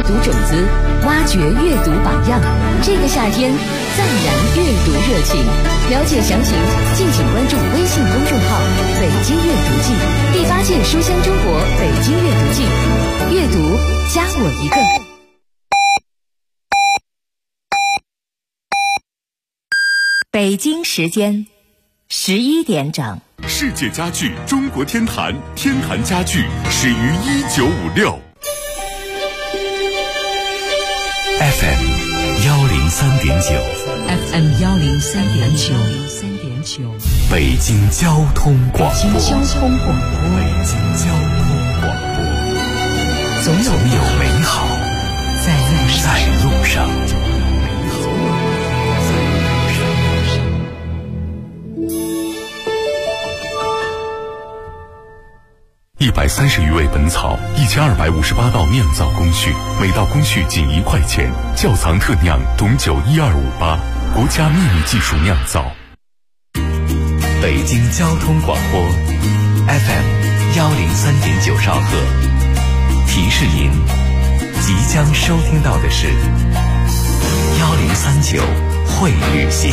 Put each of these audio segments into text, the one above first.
读种子，挖掘阅读榜样。这个夏天，暂燃阅读热情。了解详情，敬请关注微信公众号“北京阅读季”，第8届书香中国北京阅读季，阅读加我一个。北京时间11点整。 世界家具中国天坛，天坛家具始于1956。 FM 103.9 FM 103.9 北京交通广播。 北京交通广播，总有美好在路上。130余味本草，1258道酿造工序，每道工序仅1块钱。窖藏特酿董酒12588，国家秘密技术酿造。北京交通广播 FM 103.9兆赫，提示您即将收听到的是1039会旅行。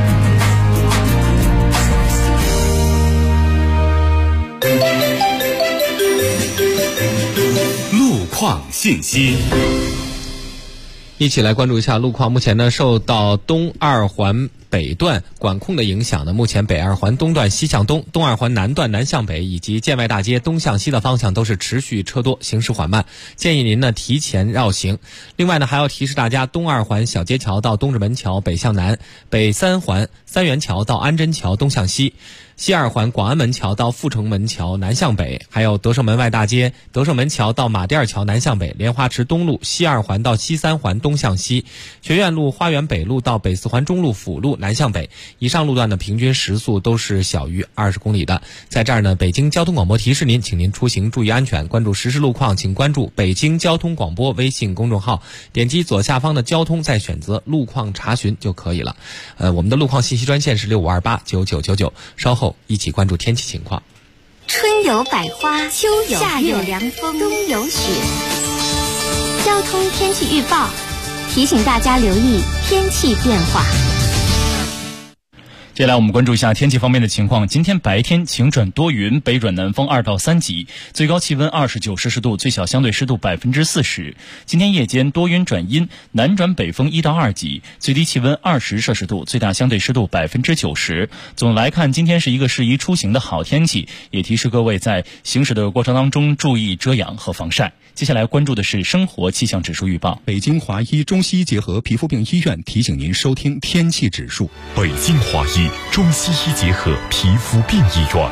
路况信息， 一起来关注一下路况。目前呢，受到东二环北段管控的影响呢，目前北二环东段西向东、东二环南段南向北以及建外大街东向西的方向都是持续车多，行驶缓慢，建议您呢提前绕行。另外呢，还要提示大家，东二环小街桥到东直门桥北向南，北三环三元桥到安贞桥东向西，西二环广安门桥到阜成门桥南向北，还有德胜门外大街德胜门桥到马甸二桥南向北，莲花池东路西二环到西三环东向西，学院路花园北路到北四环中路辅路南向北。以上路段的平均时速都是小于20公里的。在这儿呢，北京交通广播提示您，请您出行注意安全，关注实时路况，请关注北京交通广播微信公众号，点击左下方的交通，再选择路况查询就可以了。我们的路况信息专线是65289999，稍后一起关注天气情况。 春有百花，秋有夏有凉风，冬有雪。交通天气预报提醒大家留意天气变化。 接下来我们关注一下天气方面的情况。今天白天晴转多云，北转南风2到3级，最高气温29摄氏度，最小相对湿度40%。今天夜间多云转阴，南转北风1到2级，最低气温20摄氏度，最大相对湿度90%。总的来看，今天是一个适宜出行的好天气，也提示各位在行驶的过程当中注意遮阳和防晒。接下来关注的是生活气象指数预报。 北京华医中西医结合皮肤病医院提醒您收听天气指数。 北京华医中西医结合皮肤病医院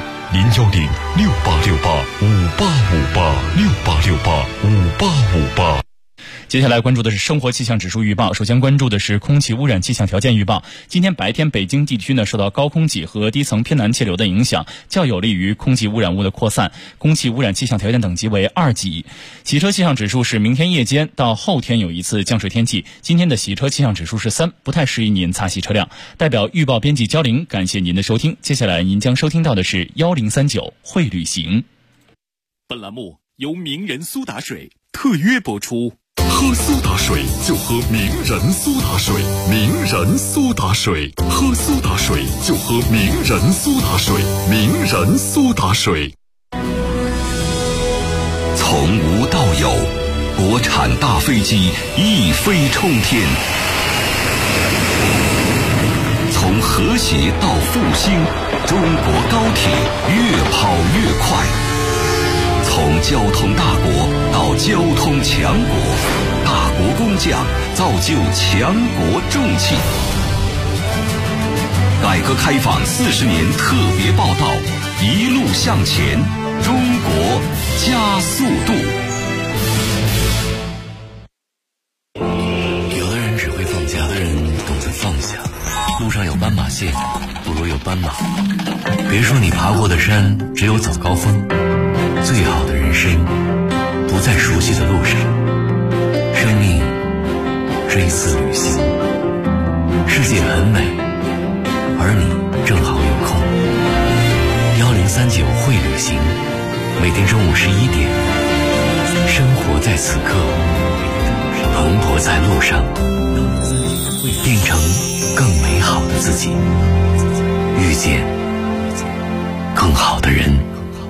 ，0106868585858，68685858。 接下来关注的是生活气象指数预报。首先关注的是空气污染气象条件预报。今天白天北京地区呢受到高空挤和低层偏南气流的影响，较有利于空气污染物的扩散，空气污染气象条件等级为2级。洗车气象指数是明天夜间到后天有一次降水天气，今天的洗车气象指数是3，不太适宜您擦洗车辆。代表预报编辑焦玲，感谢您的收听。接下来您将收听到的是1039会旅行。 本栏目由名人苏打水特约播出。喝苏打水就喝名人苏打水，名人苏打水，喝苏打水就喝名人苏打水，名人苏打水。 从无到有，国产大飞机一飞冲天；从和谐到复兴，中国高铁越跑越快；从交通大国到交通强国，大国工匠造就强国重器。改革开放40年特别报道，一路向前，中国加速度。有的人只会放假，有的人懂得放下。路上有斑马线，不如有斑马。别说你爬过的山只有早高峰，最好的人生不在熟悉的路上。生命是一次旅行，世界很美，而你正好有空。1039会旅行，每天中午11点，生活在此刻。 在路上，变成更美好的自己，遇见更好的人。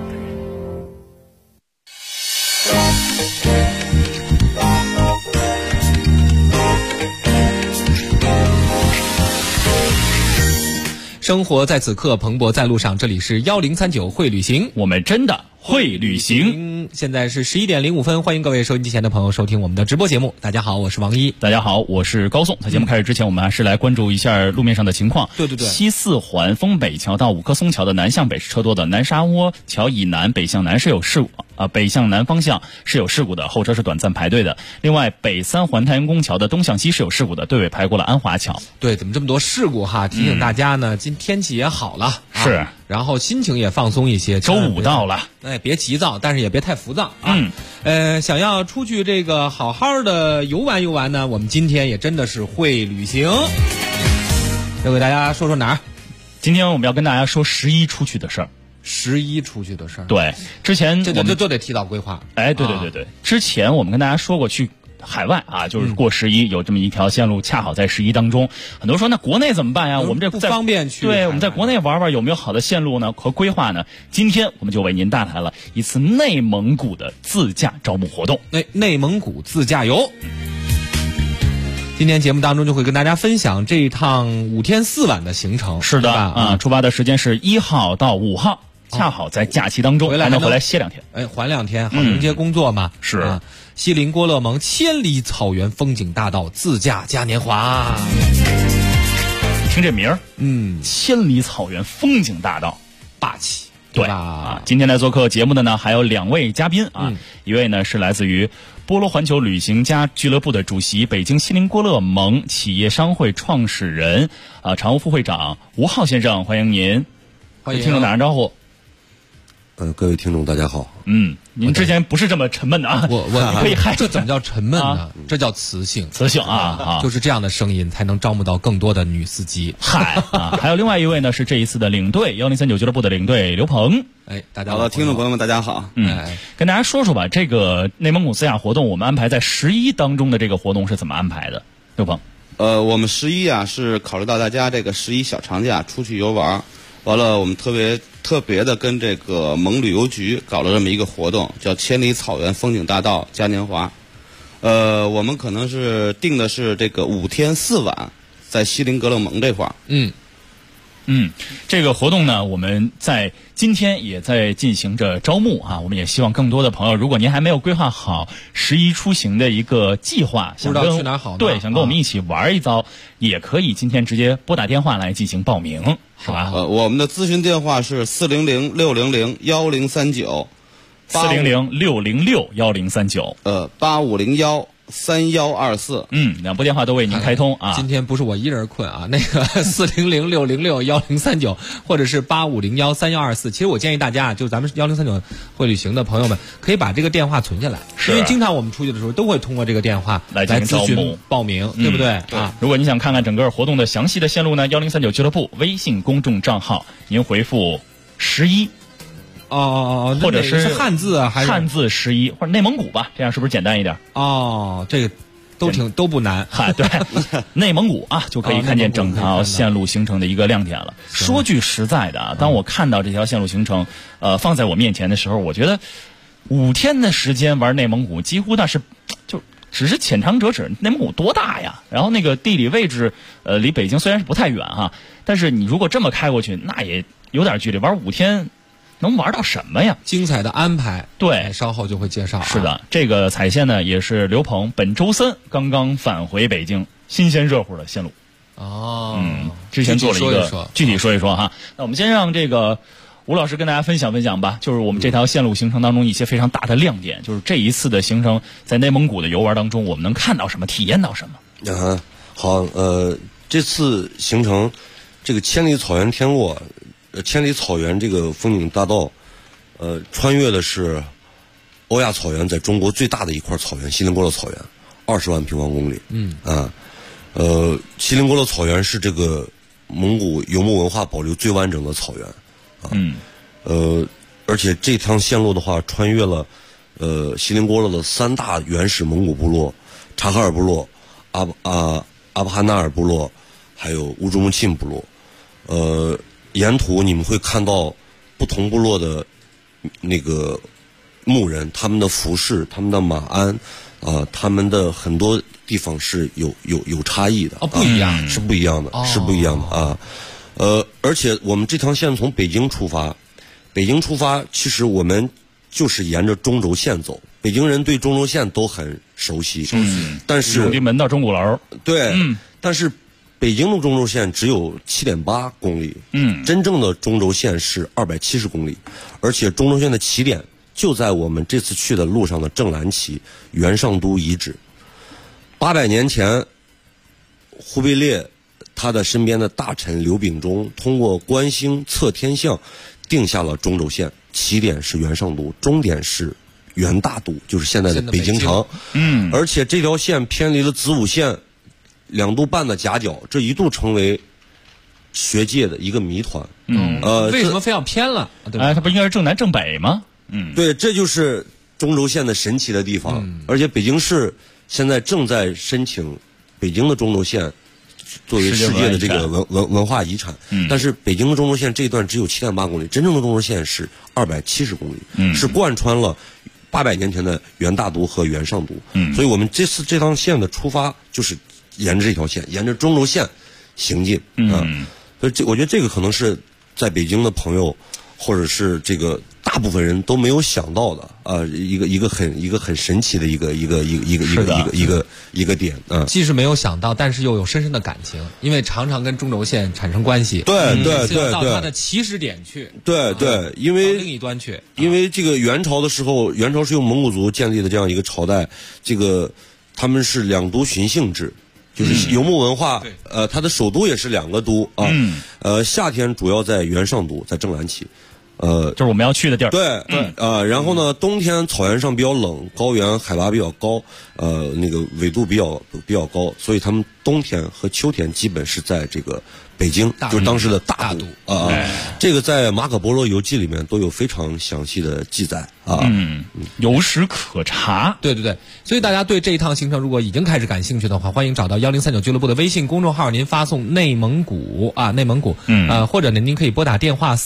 生活在此刻，蓬勃在路上。这里是1039会旅行， 我们真的会旅行。 现在是11点05分，欢迎各位收音机前的朋友收听我们的直播节目。大家好，我是王一。 大家好，我是高颂。在节目开始之前，我们还是来关注一下路面上的情况。 对， 西四环丰北桥到五棵松桥的南向北是车多的，南沙窝桥以南北向南是有事故北向南方向是有事故的，后车是短暂排队的。另外，北三环太阳宫桥的东向西是有事故的，队尾排过了安华桥。 对，怎么这么多事故哈？提醒大家呢，今天气也好了， 是， 然后心情也放松一些。 周五到了， 别急躁，但是也别太浮躁啊。想要出去这个好好的游玩游玩呢，我们今天也真的是会旅行。要给大家说说哪儿？ 今天我们要跟大家说11出去的事儿。 11出去的事儿， 对，之前这就得提到规划。 对，之前我们跟大家说过去海外啊，就是过11有这么一条线路，恰好在11当中。很多人说那国内怎么办呀？我们这不方便去。 对，我们在国内玩玩，有没有好的线路呢和规划呢？今天我们就为您带来了一次内蒙古的自驾招募活动。 内蒙古自驾游。今天节目当中就会跟大家分享这一趟5天4晚的行程。 是的出发的时间是1号到5号。恰好在假期当中，还能回来歇2天。 还2天，好迎接工作嘛。 是锡林郭勒盟千里草原风景大道自驾嘉年华。 听这名儿，千里草原风景大道， 霸气。 对吧？今天来做客节目的呢，还有2位嘉宾啊。一位呢是来自于波罗环球旅行家俱乐部的主席，北京锡林郭勒盟企业商会创始人常务副会长吴浩先生，欢迎您。 欢迎听众打声招呼。 各位听众大家好。 您之前不是这么沉闷的啊， 我可以嗨， 这怎么叫沉闷呢？这叫磁性啊， 就是这样的声音才能招募到更多的女司机。 嗨还有另外一位呢是这一次的领队1039俱乐部的领队刘鹏。 大家好的，听众朋友们大家好。 跟大家说说吧，这个内蒙古自驾活动我们安排在11当中的这个活动是怎么安排的？刘鹏。 我们11是考虑到大家这个11小长假出去游玩，完了我们特别的跟这个蒙旅游局搞了这么一个活动，叫千里草原风景大道嘉年华。我们可能是定的是这个5天4晚，在锡林郭勒盟这块儿。 这个活动呢，我们在今天也在进行着招募啊。我们也希望更多的朋友，如果您还没有规划好11出行的一个计划， 不知道去哪儿好呢？ 对，想跟我们一起玩一遭，也可以今天直接拨打电话来进行报名，是吧？ 我们的咨询电话是400-600-1039。 400-600-1039。 8501-3124。 两部电话都为您开通啊。 今天不是我一人困啊，那个400-600-1039，或者是8501-3124。其实我建议大家，就咱们1039会旅行的朋友们，可以把这个电话存下来，因为经常我们出去的时候都会通过这个电话来咨询报名，对不对？ 如果你想看看整个活动的详细的线路呢，1039俱乐部微信公众账号，您回复11。或者是汉字啊，还是汉字11，或者内蒙古吧，这样是不是简单一点？ 这个都不难。 对，内蒙古啊，就可以看见整条线路行程的一个亮点了。说句实在的啊，当我看到这条线路行程放在我面前的时候，我觉得5天的时间玩内蒙古，几乎那是就只是浅尝辄止。内蒙古多大呀？然后那个地理位置离北京虽然是不太远哈，但是你如果这么开过去，那也有点距离。玩5天。能玩到什么呀？ 精彩的安排， 对， 稍后就会介绍。 是的，这个彩线呢，也是刘鹏本周3刚刚返回北京，新鲜热乎的线路。之前做了一个具体说一说哈。那我们先让这个吴老师跟大家分享分享吧，就是我们这条线路行程当中一些非常大的亮点，就是这一次的行程在内蒙古的游玩当中，我们能看到什么，体验到什么？ 好，这次行程，这个千里草原天沃。千里草原这个风景大道，穿越的是欧亚草原在中国最大的一块草原——锡林郭勒草原，20万平方公里。锡林郭勒草原是这个蒙古游牧文化保留最完整的草原。而且这条线路的话，穿越了锡林郭勒的3大原始蒙古部落：察哈尔部落、 阿布哈纳尔部落，还有乌珠穆沁部落。沿途你们会看到不同部落的那个牧人，他们的服饰、他们的马鞍，他们的很多地方是有差异的。 不一样， 是不一样的，是不一样的啊。而且我们这条线从北京出发，其实我们就是沿着中轴线走。北京人对中轴线都很熟悉，但是永定门到钟鼓楼， 对，但是北京的中轴线只有7.8公里，真正的中轴线是270公里，而且中轴线的起点就在我们这次去的路上的正蓝旗元上都遗址。800年前，忽必烈他的身边的大臣刘秉忠通过观星测天象，定下了中轴线，起点是元上都，终点是元大都，就是现在的北京城。而且这条线偏离了子午线2度半的夹角，这一度成为学界的一个谜团。 为什么非要偏了？ 它不应该是正南正北吗？ 对，这就是中轴线的神奇的地方。而且北京市现在正在申请北京的中轴线作为世界的这个文化遗产，但是北京的中轴线这一段只有7.8公里，真正的中轴线是270公里，是贯穿了800年前的元大都和元上都。所以我们这次这趟线的出发就是沿着这条线，沿着中轴线行进。所以我觉得这个可能是在北京的朋友，或者是这个大部分人都没有想到的一个很神奇的一个点。 既是没有想到，但是又有深深的感情，因为常常跟中轴线产生关系。 对， 到它的起始点去。 对，因为另一端去。 因为这个元朝的时候，元朝是由蒙古族建立的这样一个朝代，这个他们是2都巡幸制。就是游牧文化，它的首都也是2个都啊。夏天主要在元上都，在正蓝旗， 就是我们要去的地儿。 对，然后呢，冬天草原上比较冷，高原海拔比较高，那个纬度比较高，所以他们冬天和秋天基本是在这个北京，就是当时的大都这个在马可波罗游记里面都有非常详细的记载啊。 有史可查。 对，所以大家对这一趟行程如果已经开始感兴趣的话，欢迎找到1039俱乐部的微信公众号，您发送内蒙古或者呢您可以拨打电话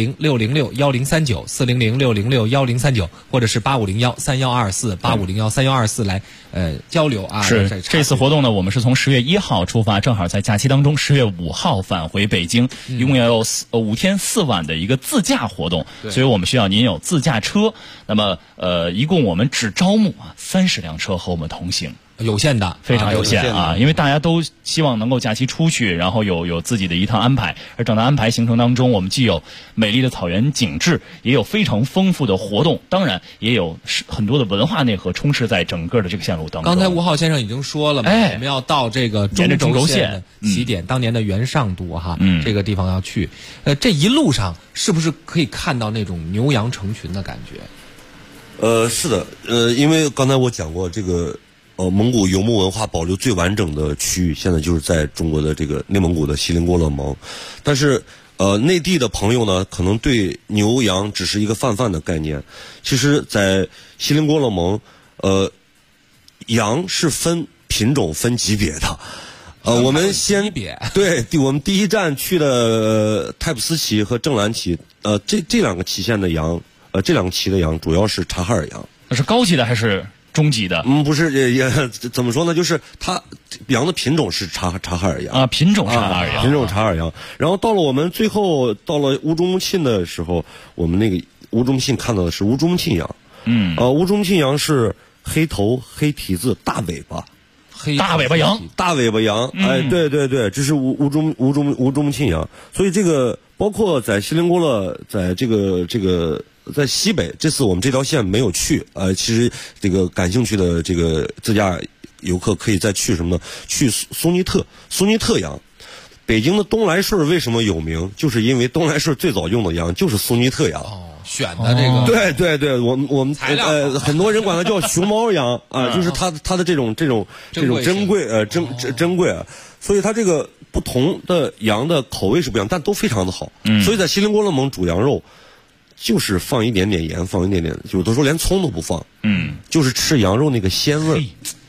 400-606-1039 400-606-1039，或者是8501-3124 8501-3124来交流啊。 是这次活动呢，我们是从10月1号出发，正好在假期当中10月5号返回北京，一共要有5天4晚的一个自驾活动，所以我们需要您有自驾车。那么一共我们只招募30辆车和我们同行。 有限的， 非常有限啊！因为大家都希望能够假期出去，然后有自己的一趟安排。而整个安排行程当中，我们既有美丽的草原景致，也有非常丰富的活动，当然也有很多的文化内核充斥在整个的这个线路当中。 刚才吴浩先生已经说了嘛，我们要到这个中轴线起点，当年的元上都这个地方要去。这一路上是不是可以看到那种牛羊成群的感觉？ 是的，因为刚才我讲过这个。蒙古游牧文化保留最完整的区域，现在就是在中国的这个内蒙古的锡林郭勒盟。但是，内地的朋友呢，可能对牛羊只是一个泛的概念。其实，在锡林郭勒盟，羊是分品种、分级别的。我们我们第一站去的太普斯旗和正蓝旗，这2个旗线的羊，这2个旗的羊主要是察哈尔羊。 那是高级的还是？中级的不是也怎么说呢？就是它羊的品种是察哈尔羊啊，品种察哈尔羊， 品种察哈尔羊。然后到了我们最后到了乌珠穆沁的时候，我们那个乌珠穆沁看到的是乌珠穆沁羊。乌珠穆沁羊是黑头黑蹄子大尾巴， 大尾巴羊， 哎，对，这是乌珠穆沁羊。所以这个包括在锡林郭勒，在这个。在西北，这次我们这条线没有去，其实这个感兴趣的这个自驾游客可以再去什么呢？去苏尼特羊。北京的东来顺为什么有名？就是因为东来顺最早用的羊就是苏尼特羊。 选的这个。对，我们很多人管它叫熊猫羊就是它的这种珍贵珍贵啊，所以它这个不同的羊的口味是不一样，但都非常的好。所以在锡林郭勒盟煮羊肉。就是放一点点盐，放一点点，有的时候连葱都不放，就是吃羊肉那个鲜味儿，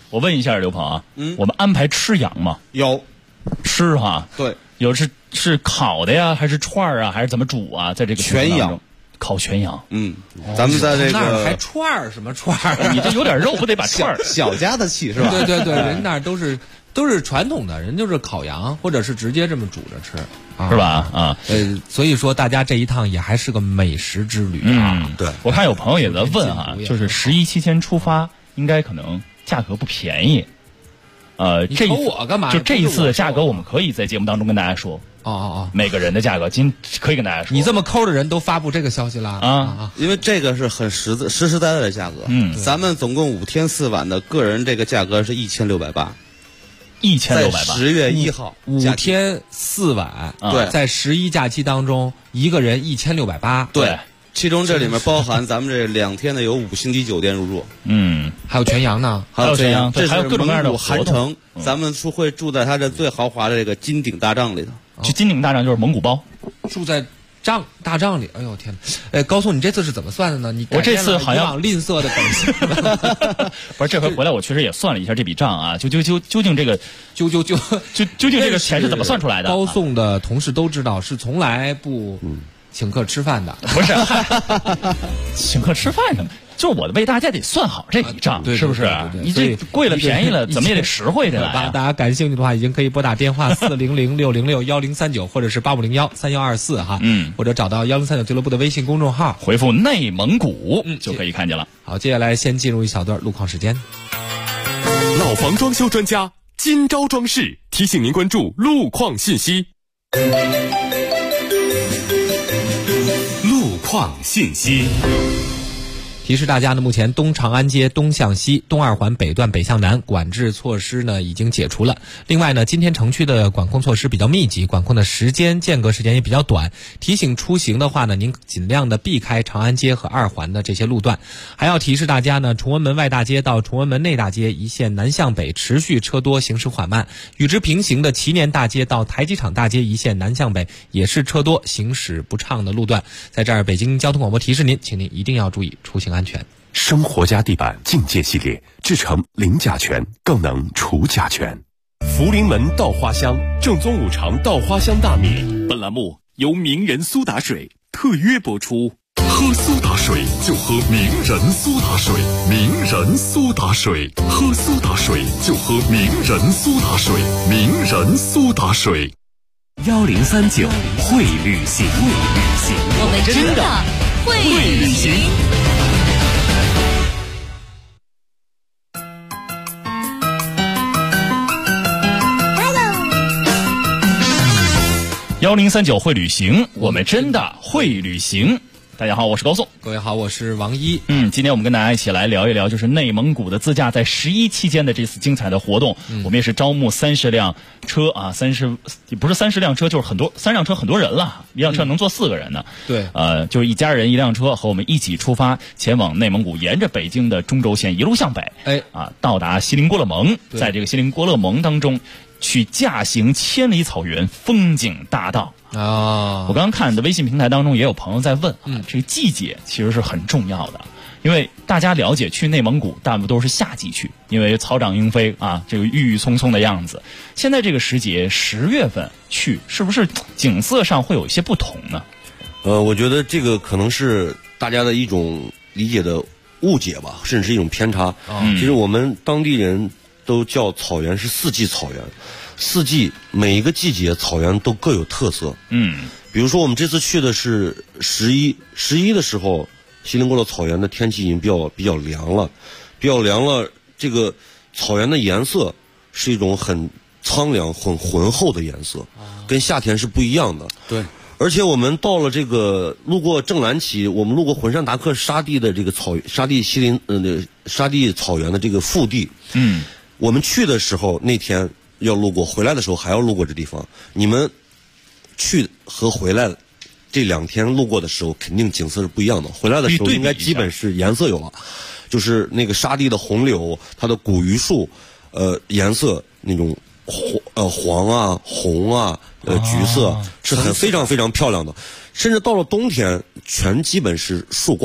我问一下刘鹏啊，我们安排吃羊吗？ 有， 吃哈， 对， 有是烤的呀，还是串儿啊，还是怎么煮啊？在这个全羊， 烤全羊。 咱们在这个那儿还串儿什么串儿？ 你这有点肉，不得把串儿小家子气是吧？ 对对对，人那儿都是传统的，人就是烤羊，或者是直接这么煮着吃， 是吧？ 所以说大家这一趟也还是个美食之旅啊。 对， 我看有朋友也在问哈，就是11期间出发，应该可能价格不便宜。 这我干嘛？ 就这一次的价格，我们可以在节目当中跟大家说。每个人的价格，可以跟大家说。 你这么抠的人都发布这个消息了啊？ 因为这个是很实实在在的价格。咱们总共5天4晚的个人这个价格是1680。 1680， 在10月1号 5天4晚， 对， 在11假期当中，一个人1680， 对，其中这里面包含咱们这2天的有5星级酒店入住， 还有全羊呢， 还有全羊， 这是还有各种各样的韩城，咱们会住在它这最豪华的这个金顶大帐里头， 就金顶大帐就是蒙古包， 住在大帐里，哎呦天哪！高松，你这次是怎么算的呢？ 我这次好像吝啬的本性， 不是这回回来我确实也算了一下这笔账啊，究竟这个究竟这个钱是怎么算出来的？ 高颂的同事都知道，是从来不请客吃饭的， 不是请客吃饭什么？就是我为大家得算好这笔账，是不是？你这贵了便宜了，怎么也得实惠着来。 大家感兴趣的话，已经可以拨打电话400-606-1039，或者是8506-3124哈，或者找到1039俱乐部的微信公众号， 回复内蒙古就可以看见了。 好，接下来先进入一小段路况时间。 老房装修专家金招装饰提醒您关注路况信息。路况信息。 提示大家呢，目前东长安街东向西、东二环北段北向南管制措施呢已经解除了。另外呢，今天城区的管控措施比较密集，管控的间隔时间也比较短。提醒出行的话呢，您尽量的避开长安街和二环的这些路段。还要提示大家呢，崇文门外大街到崇文门内大街一线南向北持续车多，行驶缓慢。与之平行的祈年大街到台机场大街一线南向北也是车多，行驶不畅的路段。在这儿，北京交通广播提示您，请您一定要注意出行安全。 生活家地板境界系列制成零甲醛，更能除甲醛。福临门稻花香正宗5常稻花香大米。本栏目由名人苏打水特约播出。喝苏打水就喝名人苏打水，名人苏打水，喝苏打水就喝名人苏打水，名人苏打水。 1039会旅行， 我们真的会旅行。 1039会旅行，我们真的会旅行。大家好，我是高颂。 各位好，我是王一。 今天我们跟大家一起来聊一聊，就是内蒙古的自驾在11期间的这次精彩的活动。我们也是招募30辆车啊不是30辆车，就是3辆车很多人了，一辆车能坐4个人呢。 对， 就是一家人一辆车，和我们一起出发前往内蒙古，沿着北京的中轴线一路向北，到达锡林郭勒盟，在这个锡林郭勒盟当中去驾行千里草原风景大道。我刚刚看你的微信平台当中也有朋友在问这个季节其实是很重要的，因为大家了解去内蒙古大部分都是夏季去，因为草长莺飞啊，这个郁郁葱葱的样子。现在这个时节10月份去，是不是景色上会有一些不同呢？ 我觉得这个可能是大家的一种理解的误解吧，甚至是一种偏差。其实我们当地人都叫草原是4季草原。4季每一个季节草原都各有特色。比如说我们这次去的是11的时候，锡林郭勒草原的天气已经比较凉了，这个草原的颜色是一种很苍凉、很浑厚的颜色，跟夏天是不一样的。 对。 而且我们到了这个路过正蓝旗，我们路过浑山达克沙地的这个沙地草原的这个腹地。我们去的时候那天要路过，回来的时候还要路过这地方。你们去和回来这2天路过的时候，肯定景色是不一样的。回来的时候应该基本是颜色有了，就是那个沙地的红柳，它的古榆树，颜色那种黄啊、红啊、橘色是非常非常漂亮的。甚至到了冬天，全基本是树挂，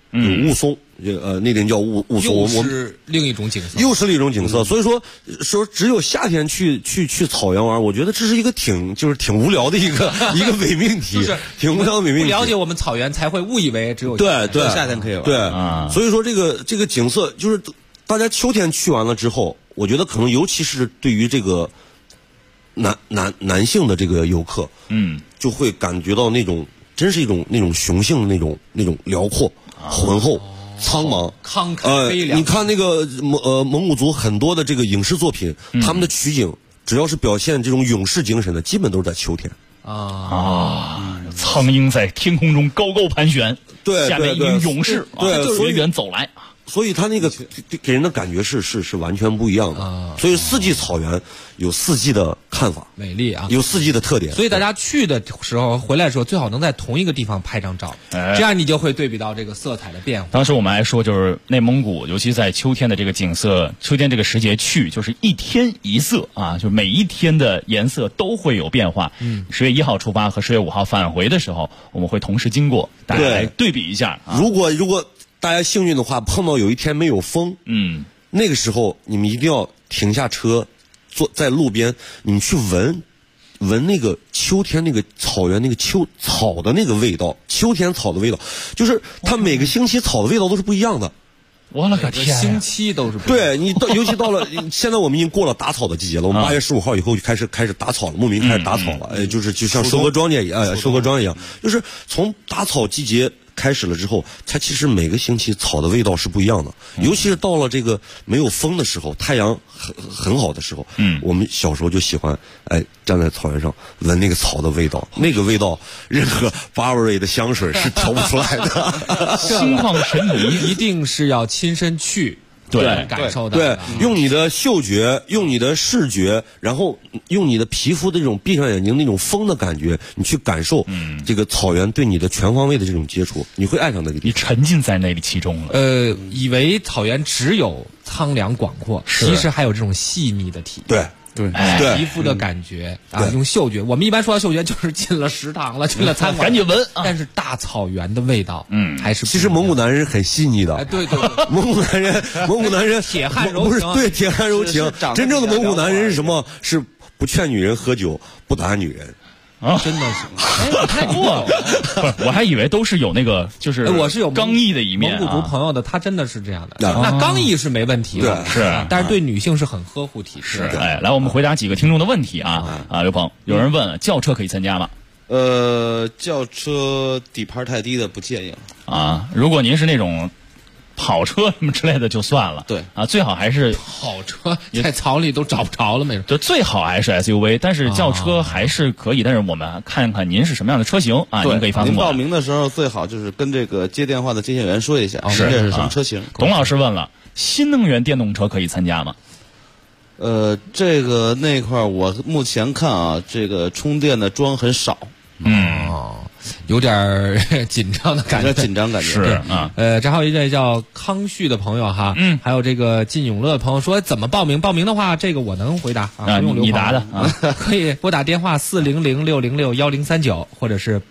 有雾凇，那边叫雾凇， 又是另一种景色， 又是另一种景色。所以说只有夏天去草原玩，我觉得这是一个挺无聊的一个伪命题，挺无聊的伪命题。 不了解我们草原才会误以为只有对夏天可以玩。 对所以说这个景色就是大家秋天去完了之后，我觉得可能尤其是对于这个男性的这个游客，就会感觉到那种真是一种那种雄性的那种辽阔、浑厚、苍茫、 慷慨悲凉。 你看那个蒙古族很多的这个影视作品，他们的取景只要是表现这种勇士精神的，基本都是在秋天。 苍鹰在天空中高高盘旋， 对， 下面一名勇士远远走来。 所以它那个给人的感觉是完全不一样的。所以四季草原有四季的看法， 美丽啊， 有四季的特点。 所以大家去的时候回来的时候，最好能在同一个地方拍张照，这样你就会对比到这个色彩的变化。 当时我们还说，就是内蒙古，尤其在秋天的这个景色，秋天这个时节去，就是一天一色啊，就每一天的颜色都会有变化。10月1号出发和10月5号返回的时候，我们会同时经过，大家来对比一下。 如果大家幸运的话，碰到有一天没有风，那个时候你们一定要停下车，坐在路边，你们去闻那个秋天那个草原那个草的那个味道，秋天草的味道，就是它每个星期草的味道都是不一样的。 我了个天！ 星期都是不一样。 对你尤其到了现在我们已经过了打草的季节了，我们8月15号以后就开始打草了，牧民开始打草了，就像收割庄稼一样，收割庄稼一样，就是从打草季节开始了之后，它其实每个星期草的味道是不一样的，尤其是到了这个没有风的时候，太阳很好的时候，我们小时候就喜欢站在草原上闻那个草的味道，那个味道任何Burberry的香水是调不出来的， 心旷神怡， 一定是要亲身去。感受到对，用你的嗅觉，用你的视觉，然后用你的皮肤的这种闭上眼睛那种风的感觉，你去感受这个草原对你的全方位的这种接触，你会爱上那个地方， 你沉浸在那里其中了。 以为草原只有苍凉广阔，其实还有这种细腻的体验。 对， 皮肤的感觉用嗅觉。我们一般说到嗅觉，就是进了食堂了，进了餐馆， 赶紧闻。 但是大草原的味道，还是其实蒙古男人很细腻的。 对， 蒙古男人铁汉柔情， 不是对铁汉柔情。真正的蒙古男人是什么？是不劝女人喝酒，不打女人。 真的是，太过了。 我还以为都是有那个，就是我是有刚毅的一面。 蒙古族朋友的，他真的是这样的。那刚毅是没问题的， 是， 但是对女性是很呵护体贴的。 来，我们回答几个听众的问题啊。刘鹏，有人问轿车可以参加吗？ 轿车底盘太低的不建议如果您是那种跑车什么之类的就算了， 对最好还是跑车在草里都找不着了，没准。 就最好还是 SUV， 但是轿车还是可以。但是我们看看您是什么样的车型您可以发送过来。 您报名的时候最好就是跟这个接电话的接线员说一下，这是什么车型。 董老师问了，新能源电动车可以参加吗？ 这个那块我目前看这个充电的桩很少。 有点紧张的感觉， 紧张感觉是这还有一位叫康旭的朋友哈，还有这个靳永乐的朋友说怎么报名？报名的话，这个我能回答不用你答的可以拨打电话400-606-1039或者是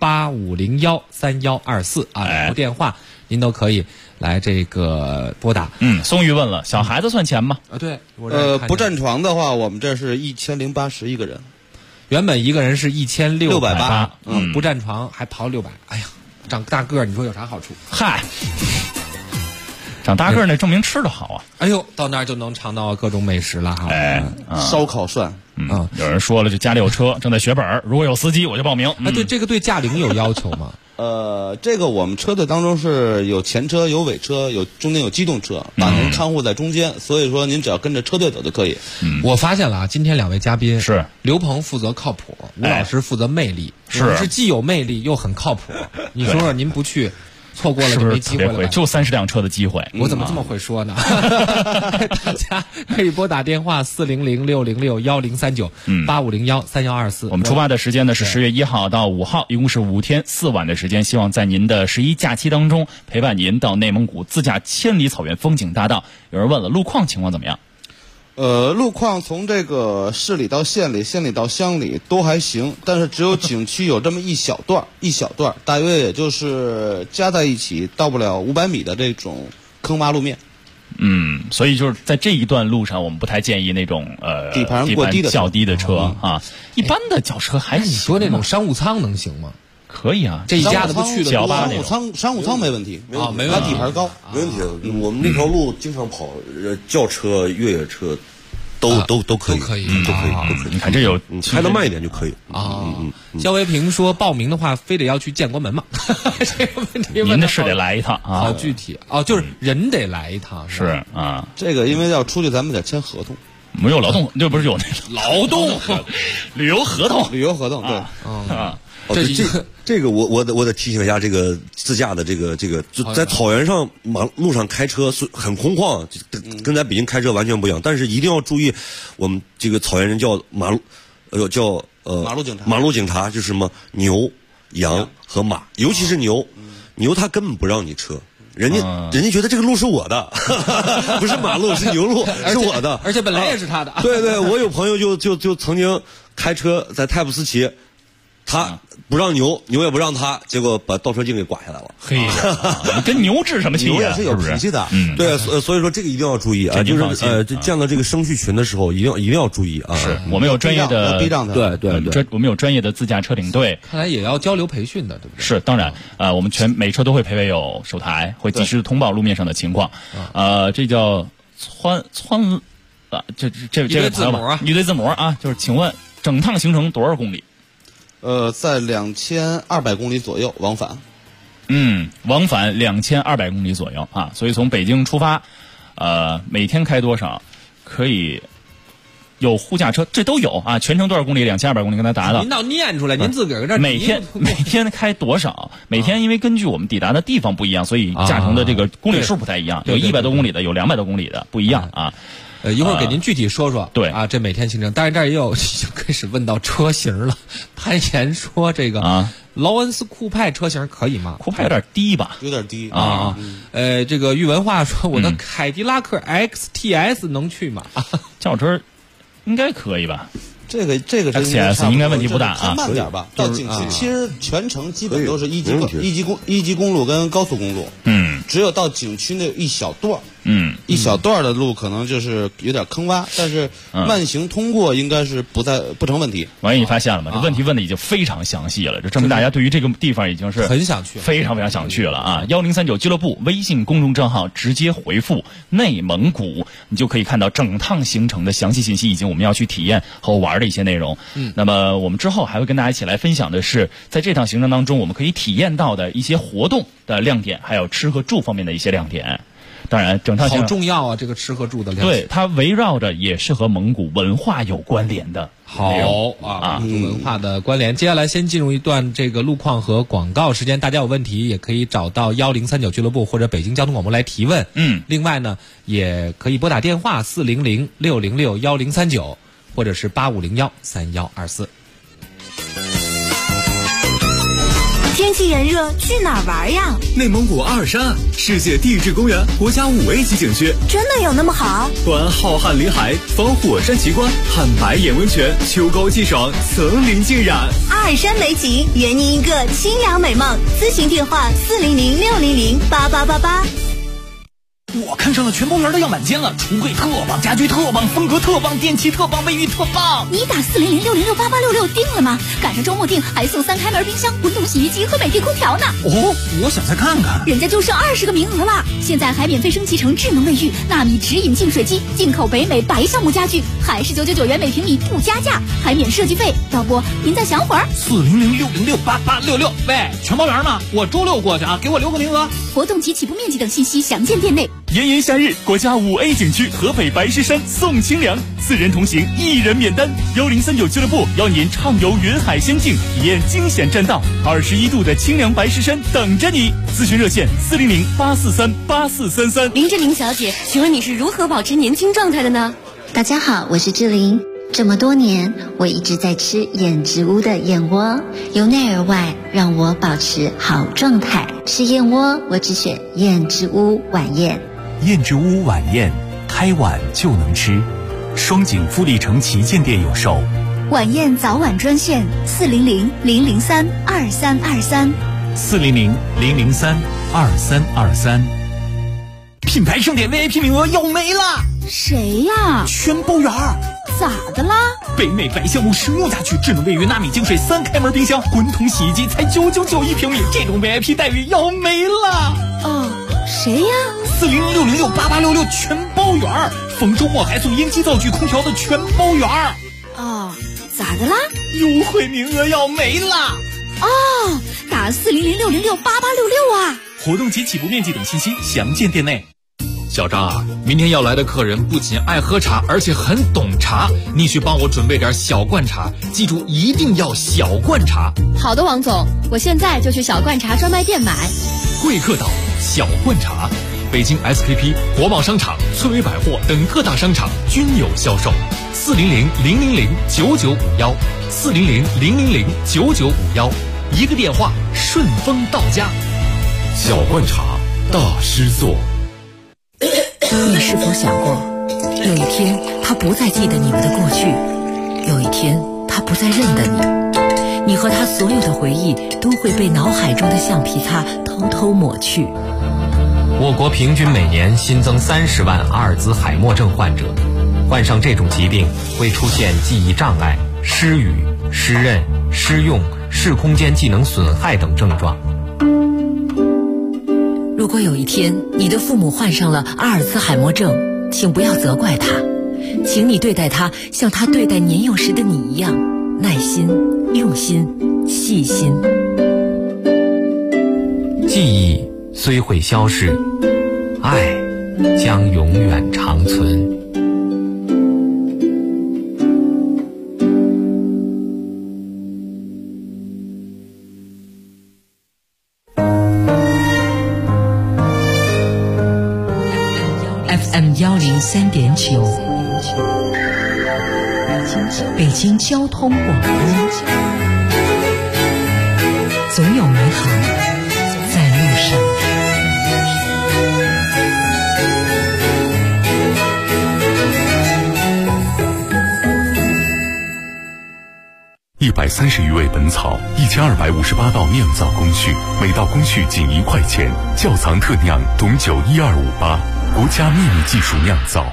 8501-3124两个电话您都可以来这个拨打。 松玉问了，小孩子算钱吗？ 对， 不占床的话，我们这是1080一个人。 原本一个人是1680，不占床还刨600，哎呀，长大个儿，你说有啥好处？ 嗨，长大个儿那证明吃的好啊！ 哎呦，到那儿就能尝到各种美食了哈！ 烧烤涮， 有人说了，就家里有车，正在学本，如果有司机我就报名。 对，这个对驾龄有要求吗？ 这个我们车队当中是有前车、有尾车、中间有机动车，把您看护在中间，所以说您只要跟着车队走就可以。 我发现了今天两位嘉宾是刘鹏负责靠谱，吴老师负责魅力，是既有魅力又很靠谱。你说说，您不去，错过了就没机会了。 就30辆车的机会， 我怎么这么会说呢？大家可以拨打电话400-606-1039 8501-3124。 我们出发的时间呢是10月1号到5号，一共是5天4晚的时间。希望在您的11假期当中陪伴您到内蒙古自驾千里草原风景大道。有人问了，路况情况怎么样？ 路况从这个市里到县里，县里到乡里都还行，但是只有景区有这么一小段，大约也就是加在一起到不了500米的这种坑洼路面。 所以就是在这一段路上，我们不太建议那种底盘过低的较低的车啊，一般的轿车还行。 你说那种商务舱能行吗？ 可以啊， 这一家子不去的商务舱没问题啊，没问题， 它底盘高， 没问题。我们那条路经常跑，轿车、越野车都可以， 都可以。 你看这有开得慢一点就可以啊。肖维平说，报名的话非得要去建国门吗？这个问题您的是得来一趟啊。 好具体就是人得来一趟是啊。 这个因为要出去，咱们得签合同。 没有劳动，这不是有那劳动旅游合同对啊。 这个我得提醒一下，这个自驾的这个就在草原上马路上开车很空旷，跟在北京开车完全不一样。但是一定要注意，我们这个草原人叫马路警察，就是什么牛、羊和马，尤其是牛他根本不让你车。人家觉得这个路是我的，不是马路，是牛路，是我的， 而且本来也是他的。 对，我有朋友就曾经开车在泰布斯骑，他不让牛也不让他，结果把倒车镜给刮下来了。 嘿，你跟牛置什么气啊？ 牛也是有脾气的。 对，所以说这个一定要注意啊，就是见到这个生序群的时候，一定要注意啊。 是我们有专业的避让的， 对，我们有专业的自驾车领队。 看来也要交流培训的，对不对？ 是，当然，我们每车都会配备有手台，会及时通报路面上的情况。这叫这个朋友吧，一堆字母啊，就是请问整趟行程多少公里？ 在2200公里左右往返。 往返2200公里左右啊，所以从北京出发，每天开多少？可以有护驾车，这都有啊。全程多少公里？2200公里，刚才答了。 您倒念出来，您自个儿这每天开多少？每天因为根据我们抵达的地方不一样，所以驾乘的这个公里数不太一样，有100多公里的，有200多公里的，不一样啊。 一会儿给您具体说说。 对啊，这每天行程，但是这儿也有已经开始问到车型了。潘岩说这个劳恩斯酷派车型可以吗？ 酷派有点低吧？ 有点低啊。这个玉文化说我的凯迪拉克 XTS 能去吗？ 轿车应该可以吧？ 这个 XTS 应该问题不大啊， 慢点吧。到景区其实全程基本都是一级公路跟高速公路。只有到景区那一小段。一小段的路可能就是有点坑洼，但是慢行通过应该是不成问题。 王毅，你发现了吗？这问题问的已经非常详细了，这证明大家对于这个地方已经是很想去， 非常非常想去了啊！1039俱乐部微信公众账号直接回复内蒙古，你就可以看到整趟行程的详细信息，以及我们要去体验和玩的一些内容。那么我们之后还会跟大家一起来分享的是，在这趟行程当中我们可以体验到的一些活动的亮点，还有吃和住方面的一些亮点。当然，整趟行程好重要啊！这个吃和住的亮点， 对，它围绕着也是和蒙古文化有关联的。 好啊，文化的关联。接下来先进入一段这个路况和广告时间，大家有问题也可以找到1039俱乐部或者北京交通广播来提问。另外呢，也可以拨打电话400-606-1039，或者是8501-3124。 天气炎热，去哪儿玩呀？ 内蒙古阿尔山，世界地质公园国家5A 级景区， 真的有那么好？ 观浩瀚林海，访火山奇观，看白眼温泉，秋高气爽，层林尽染。 阿尔山美景，圆您一个清凉美梦。咨询电话400-600-8888。 我看上了全包园的样板间了，橱柜特棒，家具特棒，风格特棒，电器特棒，卫浴特棒。 你打400-606-8866订了吗？赶上周末订还送3开门冰箱、滚动洗衣机和美的空调呢。 我想再看看。 人家就剩20个名额了，现在还免费升级成智能卫浴、纳米直饮净水机、进口北美白橡木家具，还是999元每平米不加价，还免设计费。要不您再想会儿 ？400-606-8866。喂，全包园吗？我周6过去啊，给我留个名额。 活动及起步面积等信息详见店内。 炎炎夏日，国家5A 景区河北白石山送清凉，4人同行，1人免单。1039俱乐部邀您畅游云海仙境，体验惊险栈道，21度的清凉白石山等着你。咨询热线400-843-8433。 林志玲小姐，请问你是如何保持年轻状态的呢？ 大家好，我是志玲。这么多年，我一直在吃燕之屋的燕窝，由内而外让我保持好状态。吃燕窝，我只选燕之屋晚宴。 燕之屋晚宴，开碗就能吃。 双井富力城旗舰店有售。 晚宴早晚专线400-003-2323。 400-003-2323。品牌盛典 VIP 名额要没了。 谁呀？ 全包圆。 咋的啦？ 北美白橡木实木家具，智能卫浴、纳米净水、3开门冰箱、滚筒洗衣机才999一平米，这种 VIP 待遇要没了。 哦，谁呀 ？400-606-8866全包圆，逢周末还送烟机灶具、空调的全包圆。 哦，咋的啦？ 优惠名额要没了。 哦，打400-606-8866啊！ 活动及起步面积等信息详见店内。 小张啊，明天要来的客人不仅爱喝茶，而且很懂茶，你去帮我准备点小罐茶，记住一定要小罐茶。 好的，王总，我现在就去小罐茶专卖店买。 贵客岛小罐茶，北京 SKP、国贸商场、翠微百货等各大商场均有销售。400-000-9951，400-000-9951，一个电话顺丰到家。 小罐茶，大师做。 你是否想过，有一天他不再记得你们的过去，有一天他不再认得你，你和他所有的回忆都会被脑海中的橡皮擦偷偷抹去。 我国平均每年新增30万阿尔兹海默症患者，患上这种疾病会出现记忆障碍、失语、失认、失用、视空间技能损害等症状。 如果有一天你的父母患上了阿尔兹海默症，请不要责怪他，请你对待他像他对待年幼时的你一样，耐心、用心、细心。 记忆虽会消逝，爱将永远长存。 FM103.9，北京交通广播，总有美好在路上。 130余味本草，1258道酿造工序，每道工序仅1块钱。窖藏特酿董酒12588，国家秘密技术酿造。